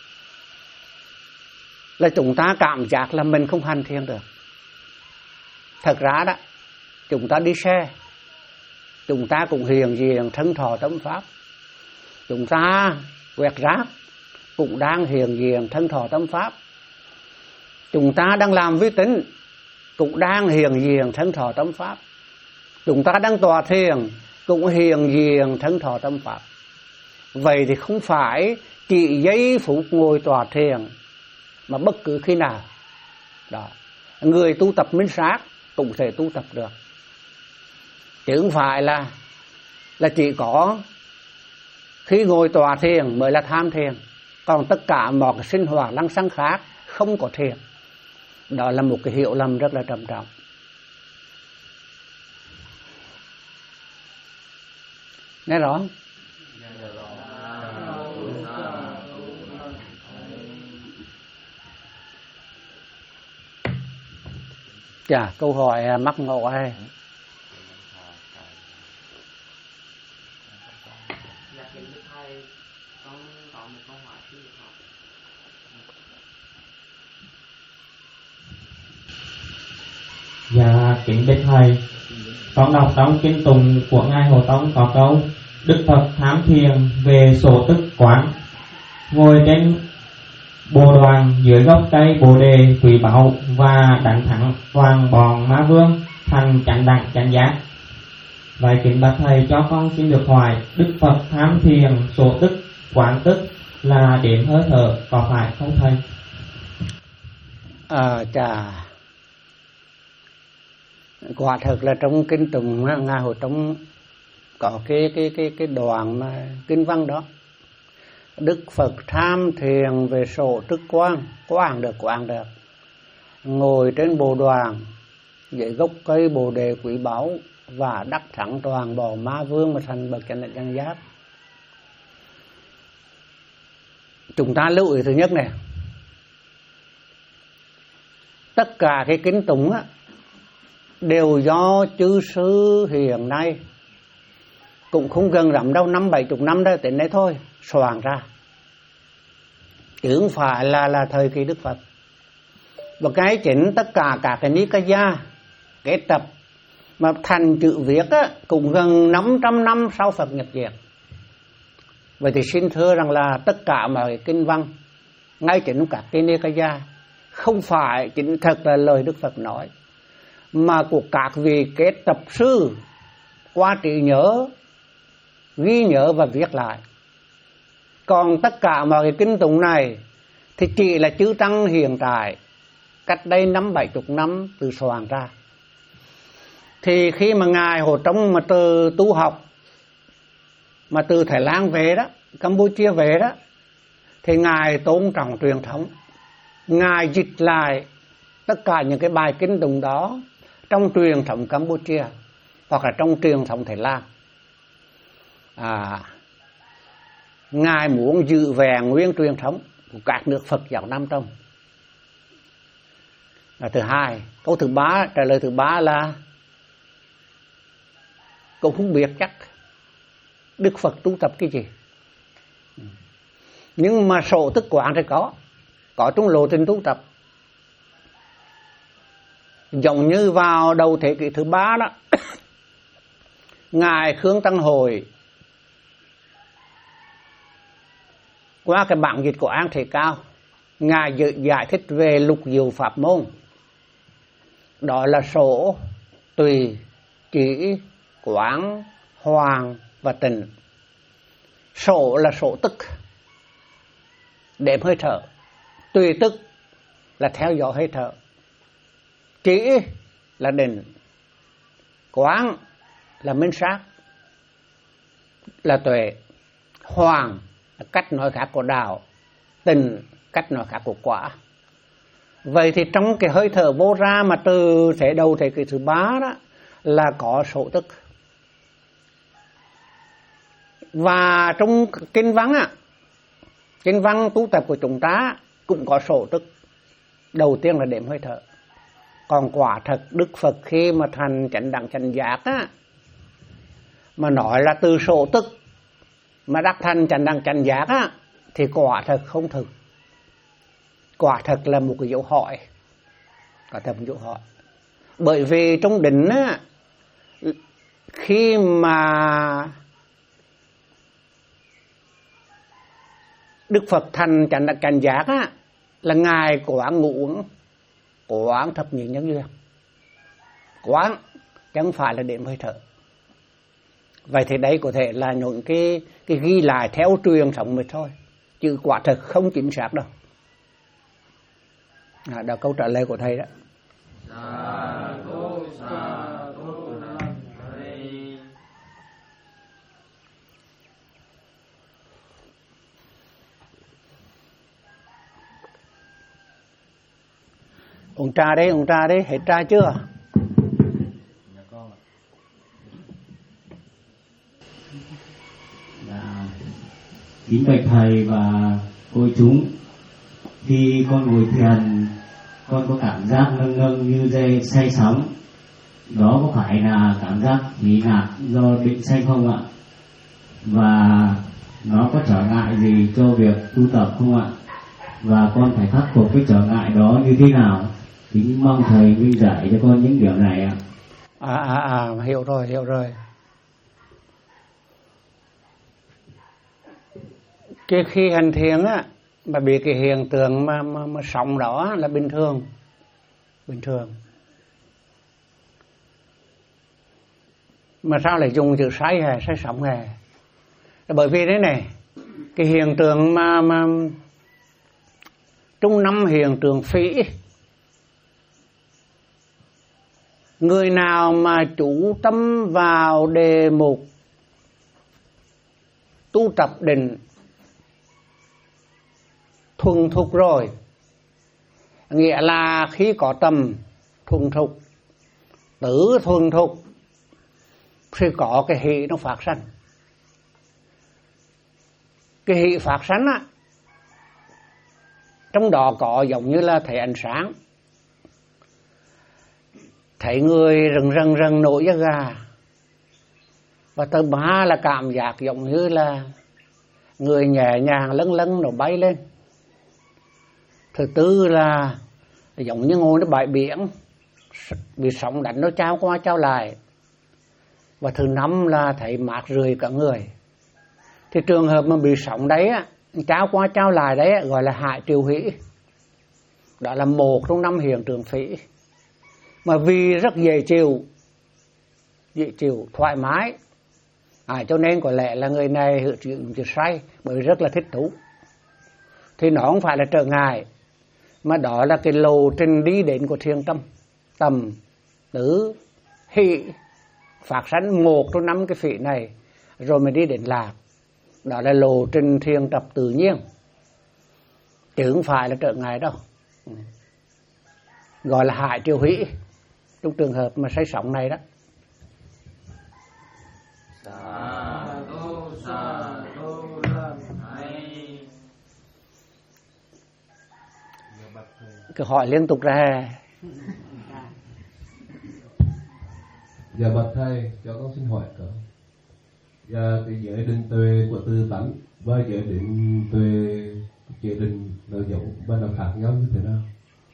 là chúng ta cảm giác là mình không hành thiền được. Thật ra đó, chúng ta đi xe, chúng ta cũng hiện diện thân thọ tâm pháp. Chúng ta quẹt rác cũng đang hiện diện thân thọ tâm pháp. Chúng ta đang làm vi tính cũng đang hiện diện thân thọ tâm pháp. Chúng ta đang tọa thiền cũng hiện diện thân thọ tâm pháp. Vậy thì không phải chỉ giây phút ngồi tọa thiền mà bất cứ khi nào đó, người tu tập minh sát cũng thể tu tập được, chứ không phải là là chỉ có khi ngồi tọa thiền mới là tham thiền, còn tất cả mọi cái sinh hoạt lăng xăng khác không có thiền. Đó là một cái hiểu lầm rất là trầm trọng. Nghe rõ không? Chà, câu hỏi mắc ngộ ai? Dạ, kính bạch thầy, con đọc trong kinh tùng của ngài Hồ Tông có câu: Đức Phật tham thiền về số tức quán, ngồi trên bồ đoàn dưới gốc cây bồ đề quý báu và đánh thắng toàn bọn ma vương thành chánh đẳng chánh giác. Vậy kính bạch thầy cho con xin được hỏi, Đức Phật tham thiền số tức quán tức là đếm hơi thở có phải không thầy? À, chà, quả thực là trong kinh tùng ngài Hồ Tông có cái cái cái cái đoạn mà kinh văn đó: Đức Phật tham thiền về số tức quán, quán được quán được, ngồi trên bồ đoàn dưới gốc cây bồ đề quý báu và đắc thắng toàn bộ ma vương mà thành bậc chánh đẳng chánh giác. Chúng ta lưu ý thứ nhất này, tất cả cái kinh tùng á đều do chư sư hiện nay cũng không gần lắm đâu, năm bảy chục năm đó đến đấy thôi soạn ra, chứ không phải là là thời kỳ Đức Phật. Và cái chính tất cả cả cái Nikaya kết tập mà thành chữ viết á cũng gần năm trăm năm sau Phật nhập diệt. Vậy thì xin thưa rằng là tất cả mọi kinh văn ngay chính các cái Nikaya không phải chính thật là lời Đức Phật nói, mà của các vị kết tập sư qua trí nhớ, ghi nhớ và viết lại. Còn tất cả mọi cái kinh tụng này thì chỉ là chư tăng hiện tại cách đây năm bảy chục năm từ soạn ra. Thì khi mà ngài Hồ Tông mà từ tu học mà từ Thái Lan về đó, Campuchia về đó, thì ngài tôn trọng truyền thống, ngài dịch lại tất cả những cái bài kinh tụng đó trong truyền thống Campuchia hoặc là trong truyền thống Thái Lan. À, ngài muốn giữ vẹn nguyên truyền thống của các nước Phật giáo Nam Tông. Là thứ hai. Câu thứ ba, trả lời thứ ba là cũng không biết chắc Đức Phật tu tập cái gì, nhưng mà số tức quán thì có có trong lộ trình tu tập. Giống như vào đầu thế kỷ thứ ba đó, ngài Khương Tăng Hội qua cái bản dịch của An Thế Cao, ngài giải thích về lục diệu pháp môn, đó là số, tùy, chỉ, quán, hoàng và tịnh. Số là số tức, đếm hơi thở. Tùy tức là theo dõi hơi thở. Chỉ là định. Quán là minh sát, là tuệ. Hoàng là cách nói khác của đạo. Tịnh cách nói khác của quả. Vậy thì trong cái hơi thở vô ra mà từ thế đầu thế kỷ thứ ba đó là có số tức. Và trong kinh văn á, kinh văn tu tập của chúng ta cũng có số tức. Đầu tiên là đếm hơi thở. Còn quả thật Đức Phật khi mà thành chánh đẳng chánh giác á, mà nói là từ số tức mà đắc thành chánh đẳng chánh giác á, thì quả thật không thực. Quả thật là một cái dấu hỏi. Quả thật một dấu hỏi. Bởi vì trong định á, khi mà Đức Phật thành chánh đẳng chánh giác á, là Ngài quán ngũ uẩn, quán thập nhị nhân duyên. Quán chẳng phải là đếm hơi thở. Vậy thì đấy có thể là những cái, cái ghi lại theo truyền thống mới thôi, chứ quả thực không chính xác đâu. À, đó câu trả lời của thầy đó. Uống trà đấy, uống trà đấy, hết trà chưa? Kính bạch thầy và cô chúng, khi con ngồi thiền, con có cảm giác ngâng ngâng như dây say sóng. Đó có phải là cảm giác nghĩ ngạc do định say không ạ? Và nó có trở ngại gì cho việc tu tập không ạ? Và con phải khắc phục cái trở ngại đó như thế nào? Kính mong thầy minh giải cho con những điều này ạ. À, à, à, hiểu rồi, hiểu rồi. Cái khi hành thiền á, mà bị cái hiện tượng mà, mà, mà sóng đó là bình thường. Bình thường. Mà sao lại dùng chữ say hề, say sóng hề? Bởi vì thế này, cái hiện tượng mà, mà trong năm hiện tượng phỉ, người nào mà chú tâm vào đề mục tu tập định thuần thục rồi, nghĩa là khi có tâm thuần thục, tử thuần thục, thì có cái hỷ nó phát sanh. Cái hỷ phát sanh á, trong đó có giống như là thấy ánh sáng, thấy người rần rần rần nổi da gà. Và thứ ba là cảm giác giống như là người nhẹ nhàng lâng lâng nó bay lên. Thứ tư là giống như ngồi trên bãi biển, bị sóng đánh nó trao qua trao lại. Và thứ năm là thấy mát rượi cả người. Thì trường hợp mà bị sóng đấy á, trao qua trao lại đấy á, gọi là hại triều hỷ. Đó là một trong năm hiện tượng phỉ. Mà vì rất dễ chịu, dễ chịu, thoải mái, à, cho nên có lẽ là người này hữu chuyện chữ say, bởi vì rất là thích thú. Thì nó không phải là trở ngại, mà đó là cái lộ trình đi đến của thiền tâm. Tầm, tứ, hỷ, phát sanh một trong năm cái phỉ này, rồi mới đi đến lạc. Đó là lộ trình thiền tập tự nhiên, chứ không phải là trở ngại đâu. Gọi là hại triều hỷ trong trường hợp mà say sóng này đó. Cứ hỏi liên tục ra. Dạ bạch thầy, cho con xin hỏi cỡ. Dạ cái giới định tuệ của tư tánh và giới định tuệ giới định nó giống và nó khác nhau như thế nào?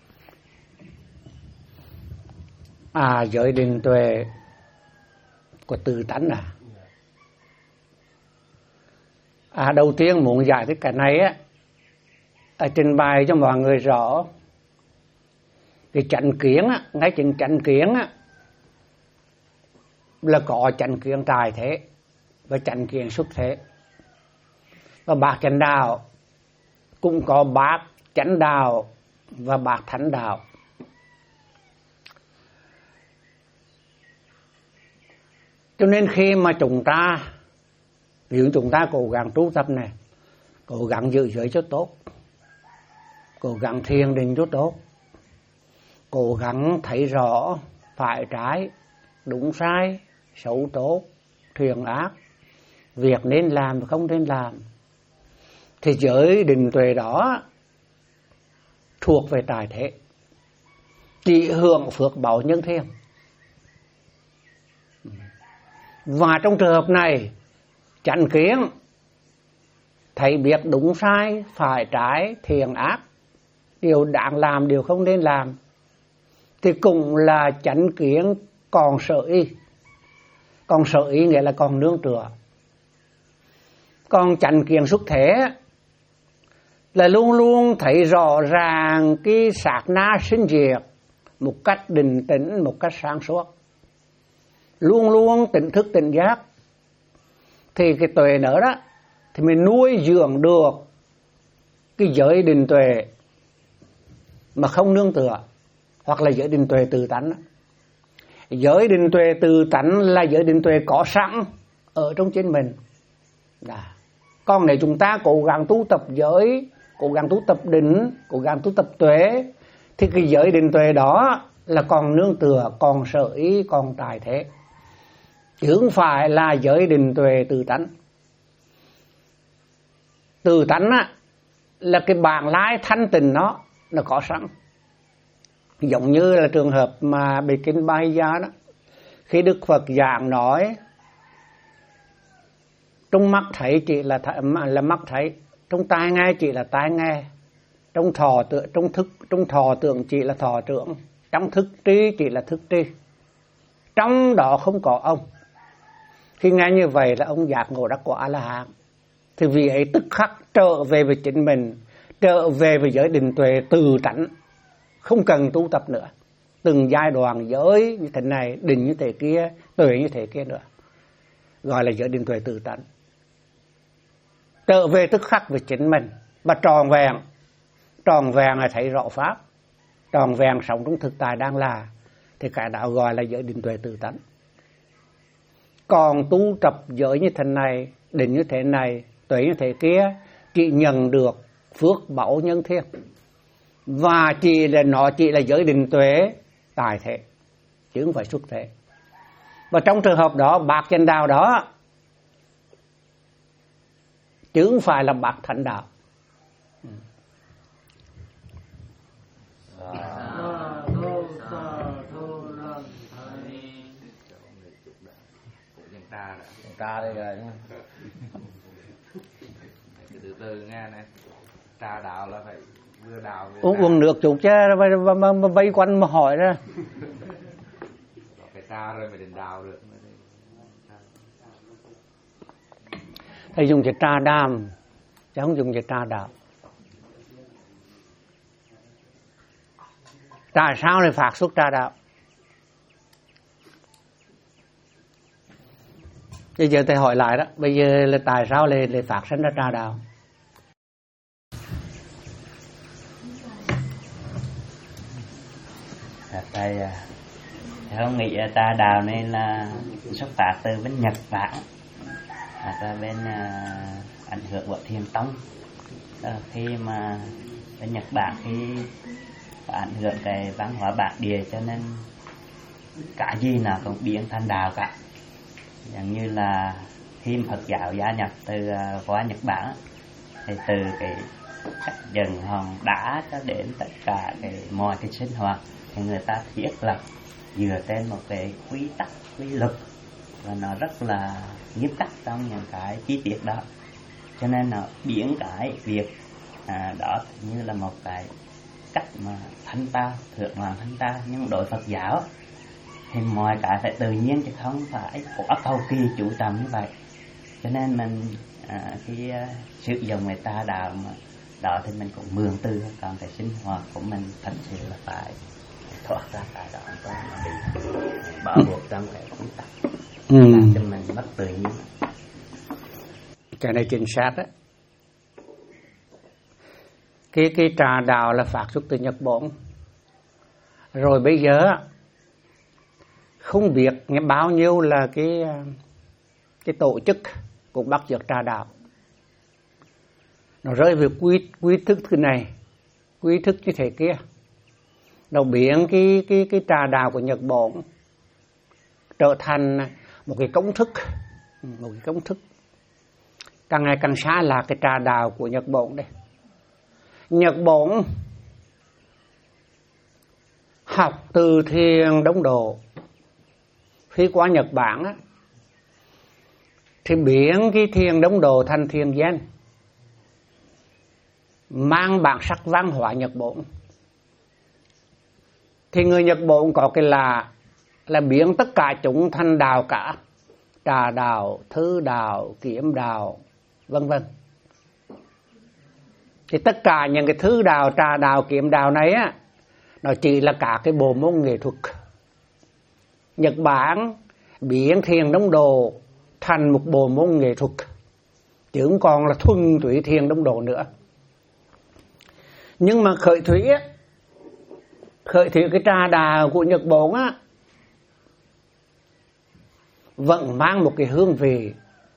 À, giới định tuệ của tư tánh à? À, đầu tiên muốn giải thích cái này á, à, trình bày cho mọi người rõ. Cái chánh kiến á, ngay chừng chánh kiến á, là có chánh kiến tài thế và chánh kiến xuất thế. Và bát chánh đạo cũng có bát chánh đạo và bát thánh đạo. Cho nên khi mà chúng ta, ví dụ chúng ta cố gắng tu tập này, cố gắng giữ giới cho tốt, cố gắng thiền định cho tốt, cố gắng thấy rõ phải trái, đúng sai, xấu tốt, thiện ác, việc nên làm và không nên làm, thì giới định tuệ đó thuộc về tài thế, chỉ hưởng phước báo nhân thiên. Và trong trường hợp này, chánh kiến, thấy biết đúng sai, phải trái, thiện ác, điều đáng làm, điều không nên làm, thì cũng là chánh kiến còn sở y. Còn sở y nghĩa là còn nương tựa. Còn chánh kiến xuất thế là luôn luôn thấy rõ ràng cái sát na sinh diệt một cách định tĩnh, một cách sáng suốt, luôn luôn tỉnh thức tỉnh giác. Thì cái tuệ nữa đó thì mình nuôi dưỡng được cái giới định tuệ mà không nương tựa, hoặc là giới định tuệ tự tánh. Giới định tuệ tự tánh là giới định tuệ có sẵn ở trong chính mình. Đó. Còn nếu chúng ta cố gắng tu tập giới, cố gắng tu tập định, cố gắng tu tập tuệ, thì cái giới định tuệ đó là còn nương tựa, còn sở ý, còn tài thế, chứ không phải là giới định tuệ tự tánh. Tự tánh á, là cái bản lái thanh tịnh nó nó có sẵn. Giống như là trường hợp mà bị kinh Ba Hy Gia đó, khi Đức Phật giảng nói trong mắt thấy chỉ là là mắt thấy, trong tai nghe chỉ là tai nghe, trong thọ tưởng trong thức trong thọ tưởng chỉ là thọ tưởng, trong thức trí chỉ là thức trí, trong đó không có ông. Khi nghe như vậy là ông giác ngộ đắc quả A La Hán. Thì vì ấy tức khắc trở về với chính mình, trở về với giới định tuệ từ tánh, không cần tu tập nữa. Từng giai đoạn giới như thế này, định như thế kia, tuệ như thế kia nữa, gọi là giới định tuệ từ tánh. Trở về tức khắc với chính mình và tròn vẹn. Tròn vẹn là thấy rõ pháp, tròn vẹn sống trong thực tại đang là, thì cái đạo gọi là giới định tuệ từ tánh. Còn tu tập giới như thế này, định như thế này, tuệ như thế kia, chỉ nhận được phước báu nhân thiên, và chỉ là nó chỉ là giới định tuệ tài thế, chứ không phải xuất thế. Và trong trường hợp đó, bác chánh đạo đó, chứ không phải là bác thánh đạo. Trà đây rồi từ từ nghe này, trà đạo là phải vừa đạo vừa uống uống nước chút chứ mà, mà, mà vây quanh mà hỏi ra phải trà rồi mới đến đạo được. Thầy dùng chữ trà đàm chứ không dùng chữ trà đạo. Tại sao lại phát xuất trà đạo? Bây giờ thầy hỏi lại đó, bây giờ là tại sao lại, lại phát sinh ra trà đạo? Thầy, thầy không nghĩ là trà đạo này là xuất phát từ bên Nhật Bản, hoặc là bên uh, ảnh hưởng của Thiền Tông. Đó, khi mà bên Nhật Bản khi có ảnh hưởng cái văn hóa bản địa, cho nên cả gì nào cũng biến thành đạo cả. Giống như là khi Phật giáo gia nhập từ uh, qua Nhật Bản, thì từ cái cách dần hòn đá cho đến tất cả cái mọi cái sinh hoạt thì người ta thiết lập dựa trên một cái quy tắc, quy luật, và nó rất là nghiêm khắc trong những cái chi tiết đó. Cho nên nó biến cái việc à, đó như là một cái cách mà thanh ta, thượng hoàng thanh ta. Nhưng đối Phật giáo thì mọi cái phải tự nhiên, chứ không phải quá cầu kỳ chủ trọng như vậy. Cho nên mình à, khi uh, sử dụng người ta đạo mà đó thì mình cũng mượn từ, còn cái sinh hoạt của mình thật sự là phải thoát ra cái đó, không có bị bỏ buộc trong cái quy tắc, ừ. làm cho mình mất tự nhiên. Cái này chính xác đấy. Cái, cái trà đạo là phát xuất từ Nhật Bản. Rồi bây giờ không biết nghe bao nhiêu là cái cái tổ chức cũng bắt chước trà đạo. Nó rơi về quy quy thức thứ này, quy thức như thế kia, nó biến cái cái cái trà đào của Nhật Bản trở thành một cái công thức, một cái công thức càng ngày càng xa là cái trà đào của Nhật Bản đây. Nhật Bản học từ thiền Đông Độ, khi qua Nhật Bản á, thì biến cái thiền Đông Độ thành thiền Zen, mang bản sắc văn hóa Nhật Bản. Thì người Nhật Bản có cái là là biến tất cả chúng thành đạo cả, trà đạo, thư đạo, kiếm đạo, vân vân. Thì tất cả những cái thứ đạo, trà đạo, kiếm đạo này á, nó chỉ là cả cái bộ môn nghệ thuật. Nhật Bản biến thiền Đông Độ thành một bộ môn nghệ thuật, chứ không còn là thuần túy thiền Đông Độ nữa. Nhưng mà khởi thủy á, khởi thủy cái trà đạo của Nhật Bản á, vẫn mang một cái hương vị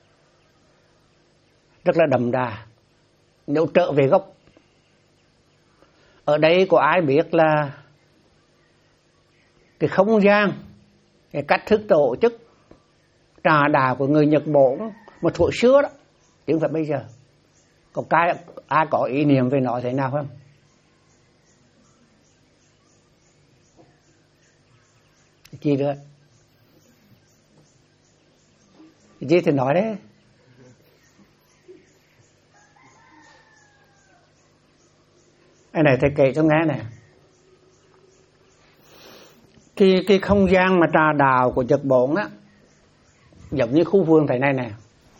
rất là đậm đà nếu trở về gốc. Ở đây có ai biết là cái không gian, cái cách thức tổ chức trà đạo của người Nhật Bản một thuở xưa đó, chứ không phải bây giờ. Có cái ai có ý niệm về nó thế nào không? Chi nữa? Chi thì nói đấy. Cái này thầy kể cho nghe này. Cái, cái không gian mà trà đạo của Nhật Bản á, giống như khu vườn thế này nè.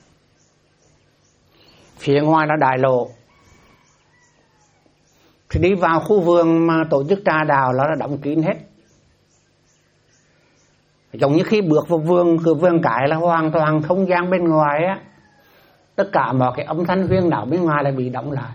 Phía ngoài là đại lộ. Thì đi vào khu vườn mà tổ chức trà đạo nó là đóng kín hết. Giống như khi bước vào vườn, cửa vườn cái là hoàn toàn không gian bên ngoài á. Tất cả mọi cái âm thanh huyên náo bên ngoài là bị đóng lại.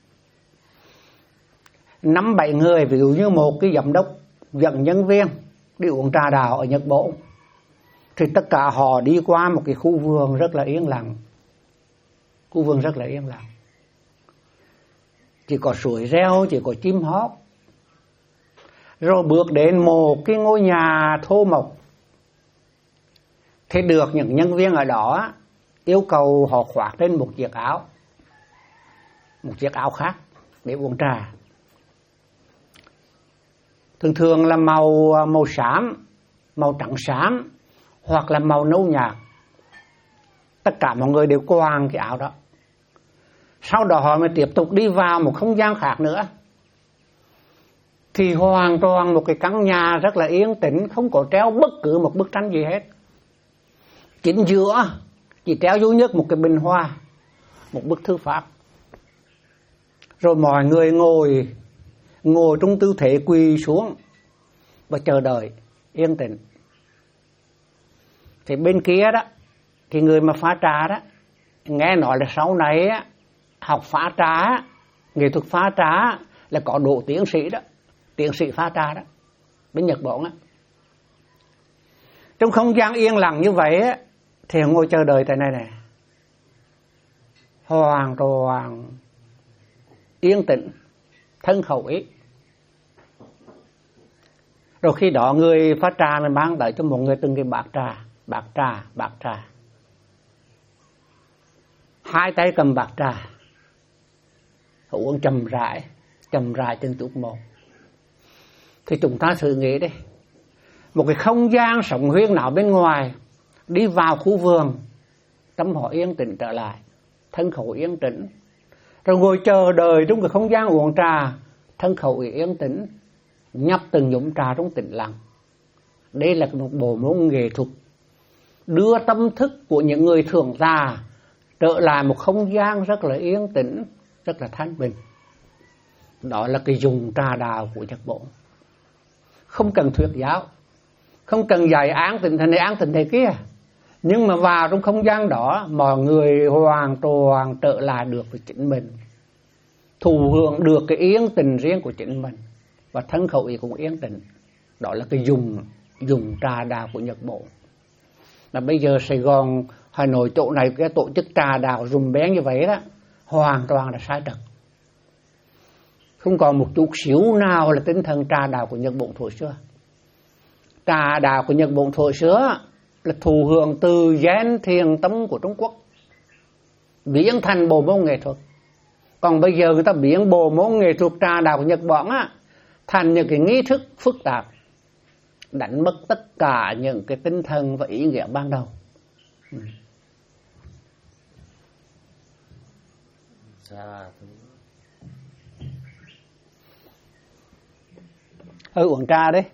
Năm bảy người, ví dụ như một cái giám đốc dẫn nhân viên đi uống trà đạo ở Nhật Bản, thì tất cả họ đi qua một cái khu vườn rất là yên lặng. Khu vườn rất là yên lặng. Chỉ có suối reo, chỉ có chim hót. Rồi bước đến một cái ngôi nhà thô mộc, thì được những nhân viên ở đó yêu cầu họ khoác lên một chiếc áo, một chiếc áo khác để uống trà. Thường thường là màu màu xám, màu trắng xám, hoặc là màu nâu nhạt. Tất cả mọi người đều quàng cái áo đó. Sau đó họ mới tiếp tục đi vào một không gian khác nữa. Thì hoàn toàn một cái căn nhà rất là yên tĩnh, không có treo bất cứ một bức tranh gì hết. Chính giữa chỉ treo duy nhất một cái bình hoa, một bức thư pháp. Rồi mọi người ngồi ngồi trong tư thế quỳ xuống và chờ đợi yên tĩnh. Thì bên kia đó, thì người mà pha trà đó, nghe nói là sau này á, học pha trà, nghệ thuật pha trà là có độ tiến sĩ đó, tiến sĩ pha trà đó, bên Nhật Bản á. Trong không gian yên lặng như vậy á, thì ngồi chờ đợi tại này này, hoàn toàn yên tĩnh, thân khẩu ý. Rồi khi đó người phát trà mới mang tới cho một người từng cái bát trà, bát trà, bát trà. Hai tay cầm bát trà, uống chậm rãi, chậm rãi từng chút một. Thì chúng ta thử nghĩ đi, một cái không gian sống huyên náo bên ngoài, đi vào khu vườn, tâm họ yên tĩnh trở lại, thân khẩu yên tĩnh. Rồi ngồi chờ đợi trong cái không gian uống trà, thân khẩu yên tĩnh, nhấp từng nhúng trà trong tĩnh lặng. Đây là một bộ môn nghệ thuật đưa tâm thức của những người thường già trở lại một không gian rất là yên tĩnh, rất là thanh bình. Đó là cái dùng trà đạo của Nhật Bản. Không cần thuyết giáo, không cần dạy án tình thế này án tình thế kia, nhưng mà vào trong không gian đó, mọi người hoàn toàn trở lại được với chính mình, thụ hưởng được cái yên tình riêng của chính mình, và thân khẩu ý cũng yên tĩnh. Đó là cái dùng dùng trà đạo của Nhật Bản. Mà bây giờ Sài Gòn, Hà Nội chỗ này cái tổ chức trà đạo dùng bén như vậy đó, hoàn toàn là sai trật. Không còn một chút xíu nào là tinh thần trà đạo của Nhật Bản thời xưa. Trà đạo của Nhật Bản thời xưa là thụ hưởng từ gen thiền tông của Trung Quốc, biến thành bộ môn nghệ thuật. Còn bây giờ người ta biến bộ môn nghệ thuật trà đạo của Nhật Bản á, thành những cái nghi thức phức tạp, đánh mất tất cả những cái tinh thần và ý nghĩa ban đầu. Ừ. Ừ, uống trà đấy.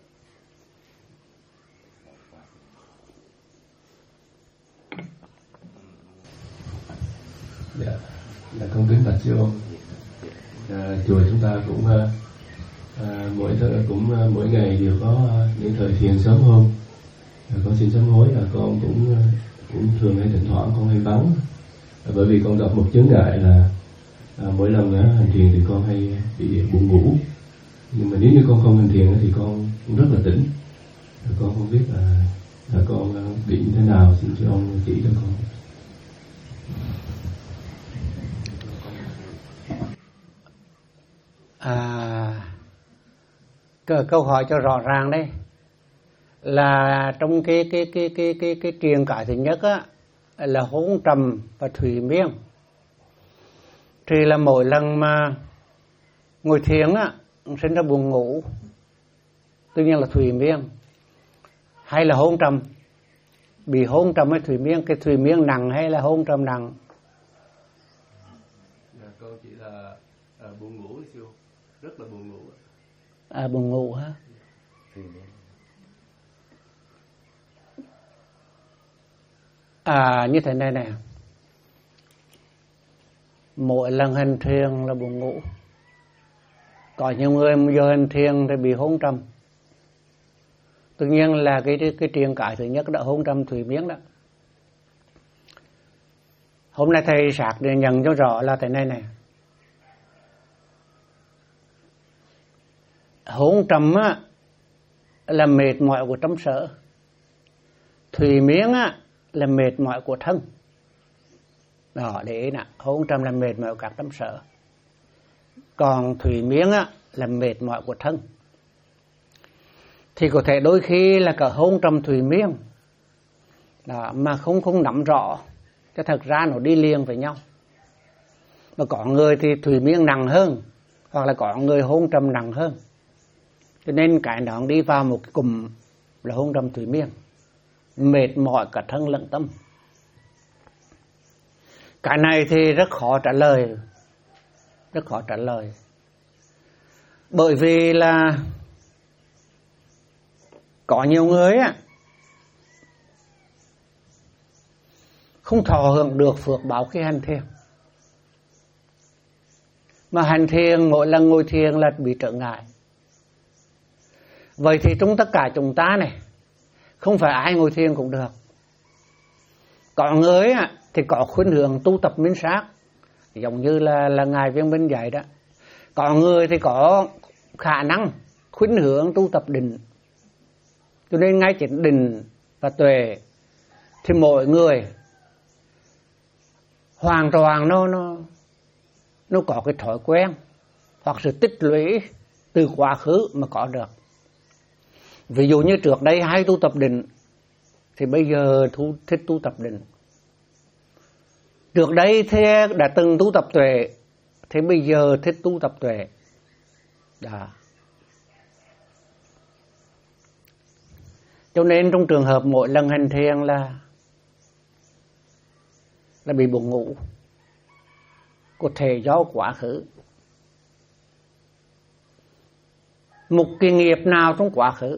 Dạ, là con kính bạch sư ông. À, chùa chúng ta cũng à, mỗi cũng à, mỗi ngày đều có à, những thời thiền sớm hôm. À, con xin sám hối là con cũng cũng thường hay thỉnh thoảng con hay vắng, à, bởi vì con gặp một chướng ngại là à, mỗi lần á, hành thiền thì con hay bị buồn ngủ. Nhưng mà nếu như con không hành thiền thì con cũng rất là tỉnh. À, con không biết là, là con bị như thế nào, xin sư ông chỉ cho con. À, câu hỏi cho rõ ràng đây là trong cái cái cái cái cái cái truyền cải thứ nhất á là hôn trầm và thủy miên. Thì là mỗi lần mà ngồi thiền á sinh ra buồn ngủ, tự nhiên là thủy miên, hay là hôn trầm. Bị hôn trầm hay thủy miên, cái thủy miên nặng hay là hôn trầm nặng? Dạ, con chỉ là à, buồn ngủ siêu, rất là buồn ngủ. À, buồn ngủ hả? À, như thế này nè, mỗi lần hành thiền là buồn ngủ. Có nhiều người giờ hành thiền thì bị hôn trầm. Tự nhiên là cái cái, cái truyền cải thứ nhất đã hôn trầm thủy miên đó. Hôm nay thầy sạc để nhận cho rõ là thế này nè. Hôn trầm á là mệt mỏi của tâm sở, thủy miên á là mệt mỏi của thân. Đó, để ý nè, hôn trầm là mệt mỏi của các tâm sở, còn thủy miên á là mệt mỏi của thân. Thì có thể đôi khi là cả hôn trầm thủy miên đó, mà không không nắm rõ, chứ thật ra nó đi liền với nhau. Mà có người thì thủy miên nặng hơn, hoặc là có người hôn trầm nặng hơn. Cho nên cái đó đi vào một cái cụm là hôn trầm thủy miên, mệt mỏi cả thân lẫn tâm. Cái này thì rất khó trả lời, rất khó trả lời. Bởi vì là có nhiều người á không thọ hưởng được phước báo khi hành thiền, mà hành thiền mỗi lần ngồi thiền là bị trở ngại. Vậy thì trong tất cả chúng ta này, không phải ai ngồi thiền cũng được. Có người á thì có khuynh hướng tu tập minh sát, giống như là là ngài Viên Minh dạy đó. Có người thì có khả năng khuynh hướng tu tập định. Cho nên ngay chính định và tuệ thì mỗi người hoàn toàn nó nó nó có cái thói quen hoặc sự tích lũy từ quá khứ mà có được. Ví dụ như trước đây hay tu tập định thì bây giờ thu, thích tu tập định. Trước đây thì đã từng tu tập tuệ thì bây giờ thích tu tập tuệ. Đó. Cho nên trong trường hợp mỗi lần hành thiền là là bị buồn ngủ, có thể do quá khứ. Một cái nghiệp nào trong quá khứ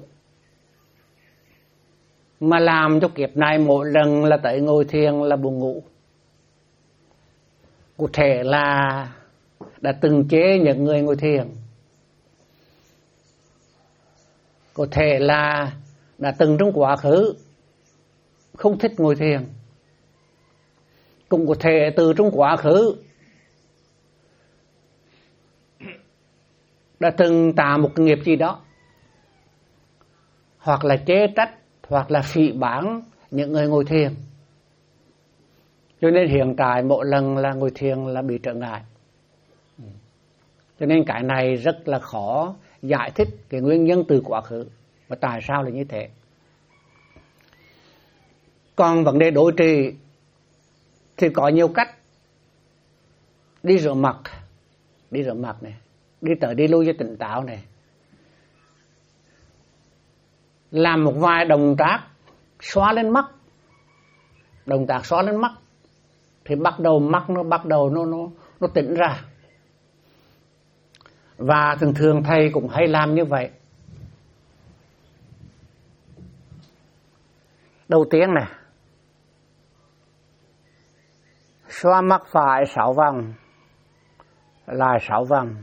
mà làm cho kiếp này mỗi lần là tới ngồi thiền là buồn ngủ. Có thể là đã từng chế những người ngồi thiền, có thể là đã từng trong quá khứ không thích ngồi thiền, cũng có thể từ trong quá khứ đã từng tạo một nghiệp gì đó, hoặc là chế trách, hoặc là phỉ báng những người ngồi thiền. Cho nên hiện tại mỗi lần là ngồi thiền là bị trở ngại. Cho nên cái này rất là khó giải thích cái nguyên nhân từ quá khứ và tại sao là như thế. Còn vấn đề đối trị thì có nhiều cách. Đi rửa mặt, đi rửa mặt này, đi tới đi lui cho tỉnh táo này, làm một vài động tác xóa lên mắt, động tác xóa lên mắt thì bắt đầu mắt nó bắt đầu nó nó nó tỉnh ra. Và thường thường thầy cũng hay làm như vậy. Đầu tiên này, xoa mắt phải sáu vòng, lại sáu vòng,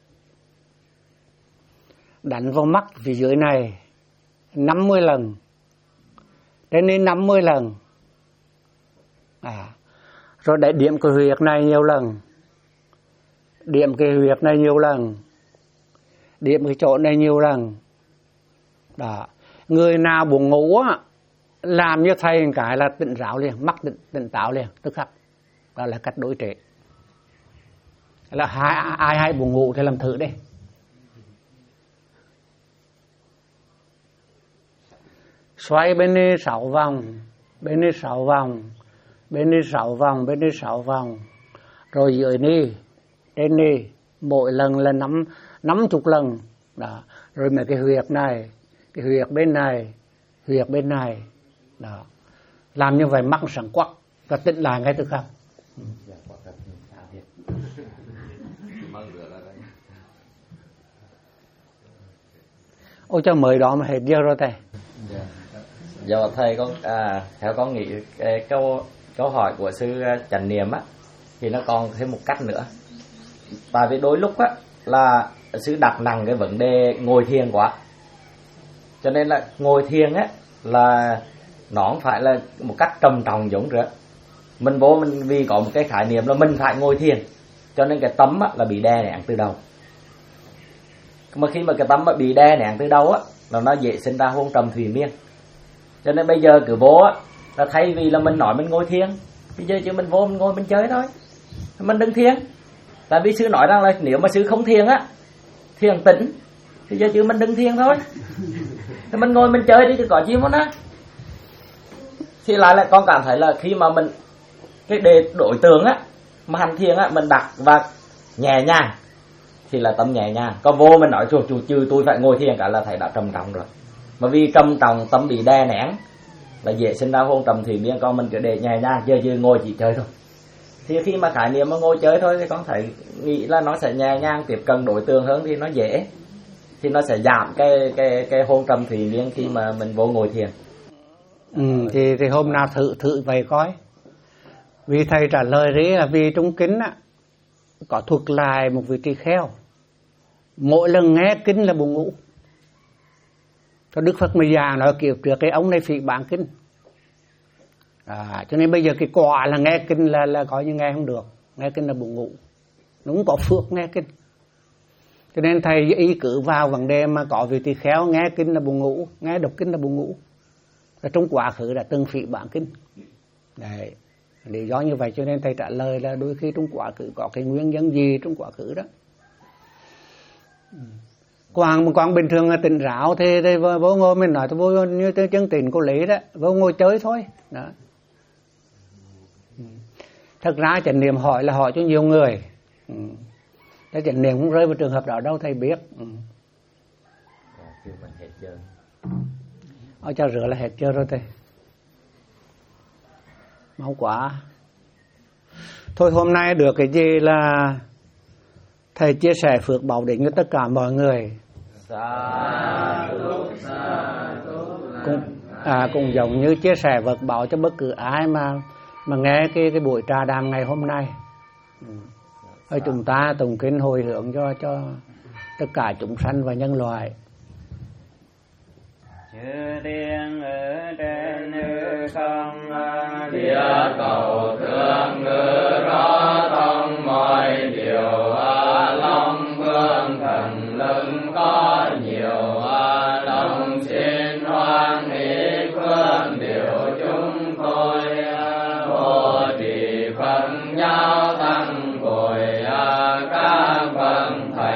đánh vào mắt phía dưới này năm mươi lần, đến đến năm mươi lần. À, rồi để điểm cái huyệt này nhiều lần, điểm cái huyệt này nhiều lần, điểm cái chỗ này nhiều lần. Đó. Người nào buồn ngủ á, làm như thầy một cái là tỉnh ráo liền, mắt tỉnh, tỉnh táo liền, tức khắc. Đó là cách đối trị. Là ai, ai hay buồn ngủ thì làm thử đi. Xoay bên đây sáu vòng, bên đây sáu vòng, bên đây sáu vòng, bên đây sáu vòng. Rồi dưới đi, trên đi, mỗi lần là năm, năm chục lần. Đó. Rồi mấy cái huyệt này, cái huyệt bên này, huyệt bên này. Đó. Làm như vậy mắt sáng quắc và tỉnh lại ngay từ khắc. Ôi cho mời đó mà hết giờ rồi thầy. Dạ thầy con à, theo con nghĩ cái câu câu hỏi của sư Chánh Niệm á thì nó còn thêm một cách nữa. Tại vì đôi lúc á là sư đặt nặng cái vấn đề ngồi thiền quá, cho nên là ngồi thiền á là nó không phải là một cách trầm trọng giống nữa. Mình vô mình vì có một cái khái niệm là mình phải ngồi thiền, cho nên cái tấm á là bị đè nén từ đầu. Mà khi mà cái tấm bị đè nén từ đầu á là nó dễ sinh ra hôn trầm thủy miên. Cho nên bây giờ cứ vô á là thay vì là mình nói mình ngồi thiền, bây giờ chứ mình vô mình ngồi mình chơi thôi, mình đừng thiền. Tại vì sư nói rằng là nếu mà sư không thiền á, thiền tĩnh, thì giờ chứ mình đừng thiền thôi, thì mình ngồi mình chơi đi chứ có gì muốn á. Thì lại là con cảm thấy là khi mà mình cái đề đối tượng á mà hành thiền á mình đặt và nhẹ nhàng thì là tâm nhẹ nhàng. Còn vô mình nói chủ chủ trừ tôi phải ngồi thiền cả là thầy đã trầm trọng rồi. Mà vì trầm trọng tâm bị đè nén là dễ sinh ra hôn trầm thủy miên. Con mình cứ để nhẹ nhàng giờ giờ ngồi chỉ chơi thôi. Thì khi mà khái niệm mà ngồi chơi thôi thì con thấy nghĩ là nó sẽ nhẹ nhàng tiếp cận đối tượng hơn thì nó dễ, thì nó sẽ giảm cái cái cái hôn trầm thủy miên khi mà mình vô ngồi thiền. Ừ, thì thì hôm nào thử thử vậy coi. Vì thầy trả lời đấy là vì trong kinh á có thuật lại một vị tỳ kheo, mỗi lần nghe kinh là buồn ngủ. Cho Đức Phật mới giảng nói kiểu trước cái ông này phỉ báng kinh. À, cho nên bây giờ cái quả là nghe kinh là là coi như nghe không được, nghe kinh là buồn ngủ, nó không có phước nghe kinh. Cho nên thầy ý cử vào vấn đề mà có vị tỳ kheo nghe kinh là buồn ngủ, nghe đọc kinh là buồn ngủ. Và trong quá khứ đã từng phỉ báng kinh. Đấy, lý do như vậy cho nên thầy trả lời là đôi khi trong quá khứ có cái nguyên nhân gì trong quá khứ đó. Quang quang bình thường là tỉnh ráo thì, thì vô, vô ngồi mình nói vô như chân tình cô lý đó, vô ngồi chơi thôi. Đó. Thật ra Chánh Niệm hỏi là hỏi cho nhiều người. Ừ. Chánh Niệm cũng rơi vào trường hợp đó đâu thầy biết. Ừ. Ôi cho rửa là hết chưa rồi thầy. Mau quá. Thôi hôm nay được cái gì là thầy chia sẻ phước báo đến cho tất cả mọi người. Sa thúc, sa thúc, cũng, à, cũng giống như chia sẻ phước báo cho bất cứ ai mà mà nghe cái cái buổi trà đàm ngày hôm nay. Ừ. Chúng ta tụng kinh hồi hướng cho cho tất cả chúng sanh và nhân loại. Chư thiên ở trên hư không, địa cầu thương ngữ rõ thông mọi điều, long vương thần lưng có nhiều, đồng xin hoan hỷ phương điều chúng tôi, bồ trì phân nhau tăng bồi các bậc thầy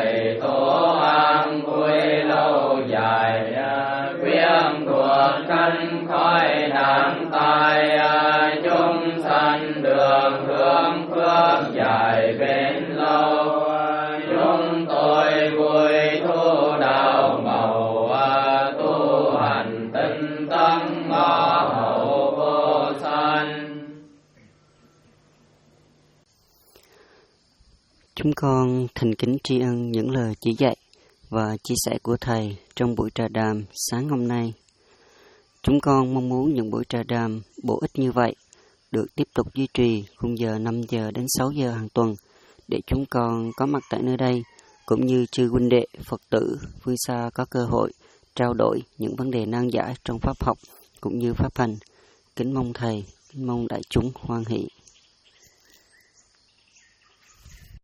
sanh đường hướng phước dài bền lâu. Chúng tôi vui thu đạo màu tu hành tinh tấn ngõ hậu vô sanh. Chúng con thành kính tri ân những lời chỉ dạy và chia sẻ của Thầy trong buổi trà đàm sáng hôm nay. Chúng con mong muốn những buổi trà đàm bổ ích như vậy được tiếp tục duy trì khung giờ năm giờ đến sáu giờ hàng tuần để chúng con có mặt tại nơi đây, cũng như chư huynh đệ Phật tử phương xa có cơ hội trao đổi những vấn đề nan giải trong pháp học cũng như pháp hành. Kính mong Thầy, kính mong đại chúng hoan hỷ.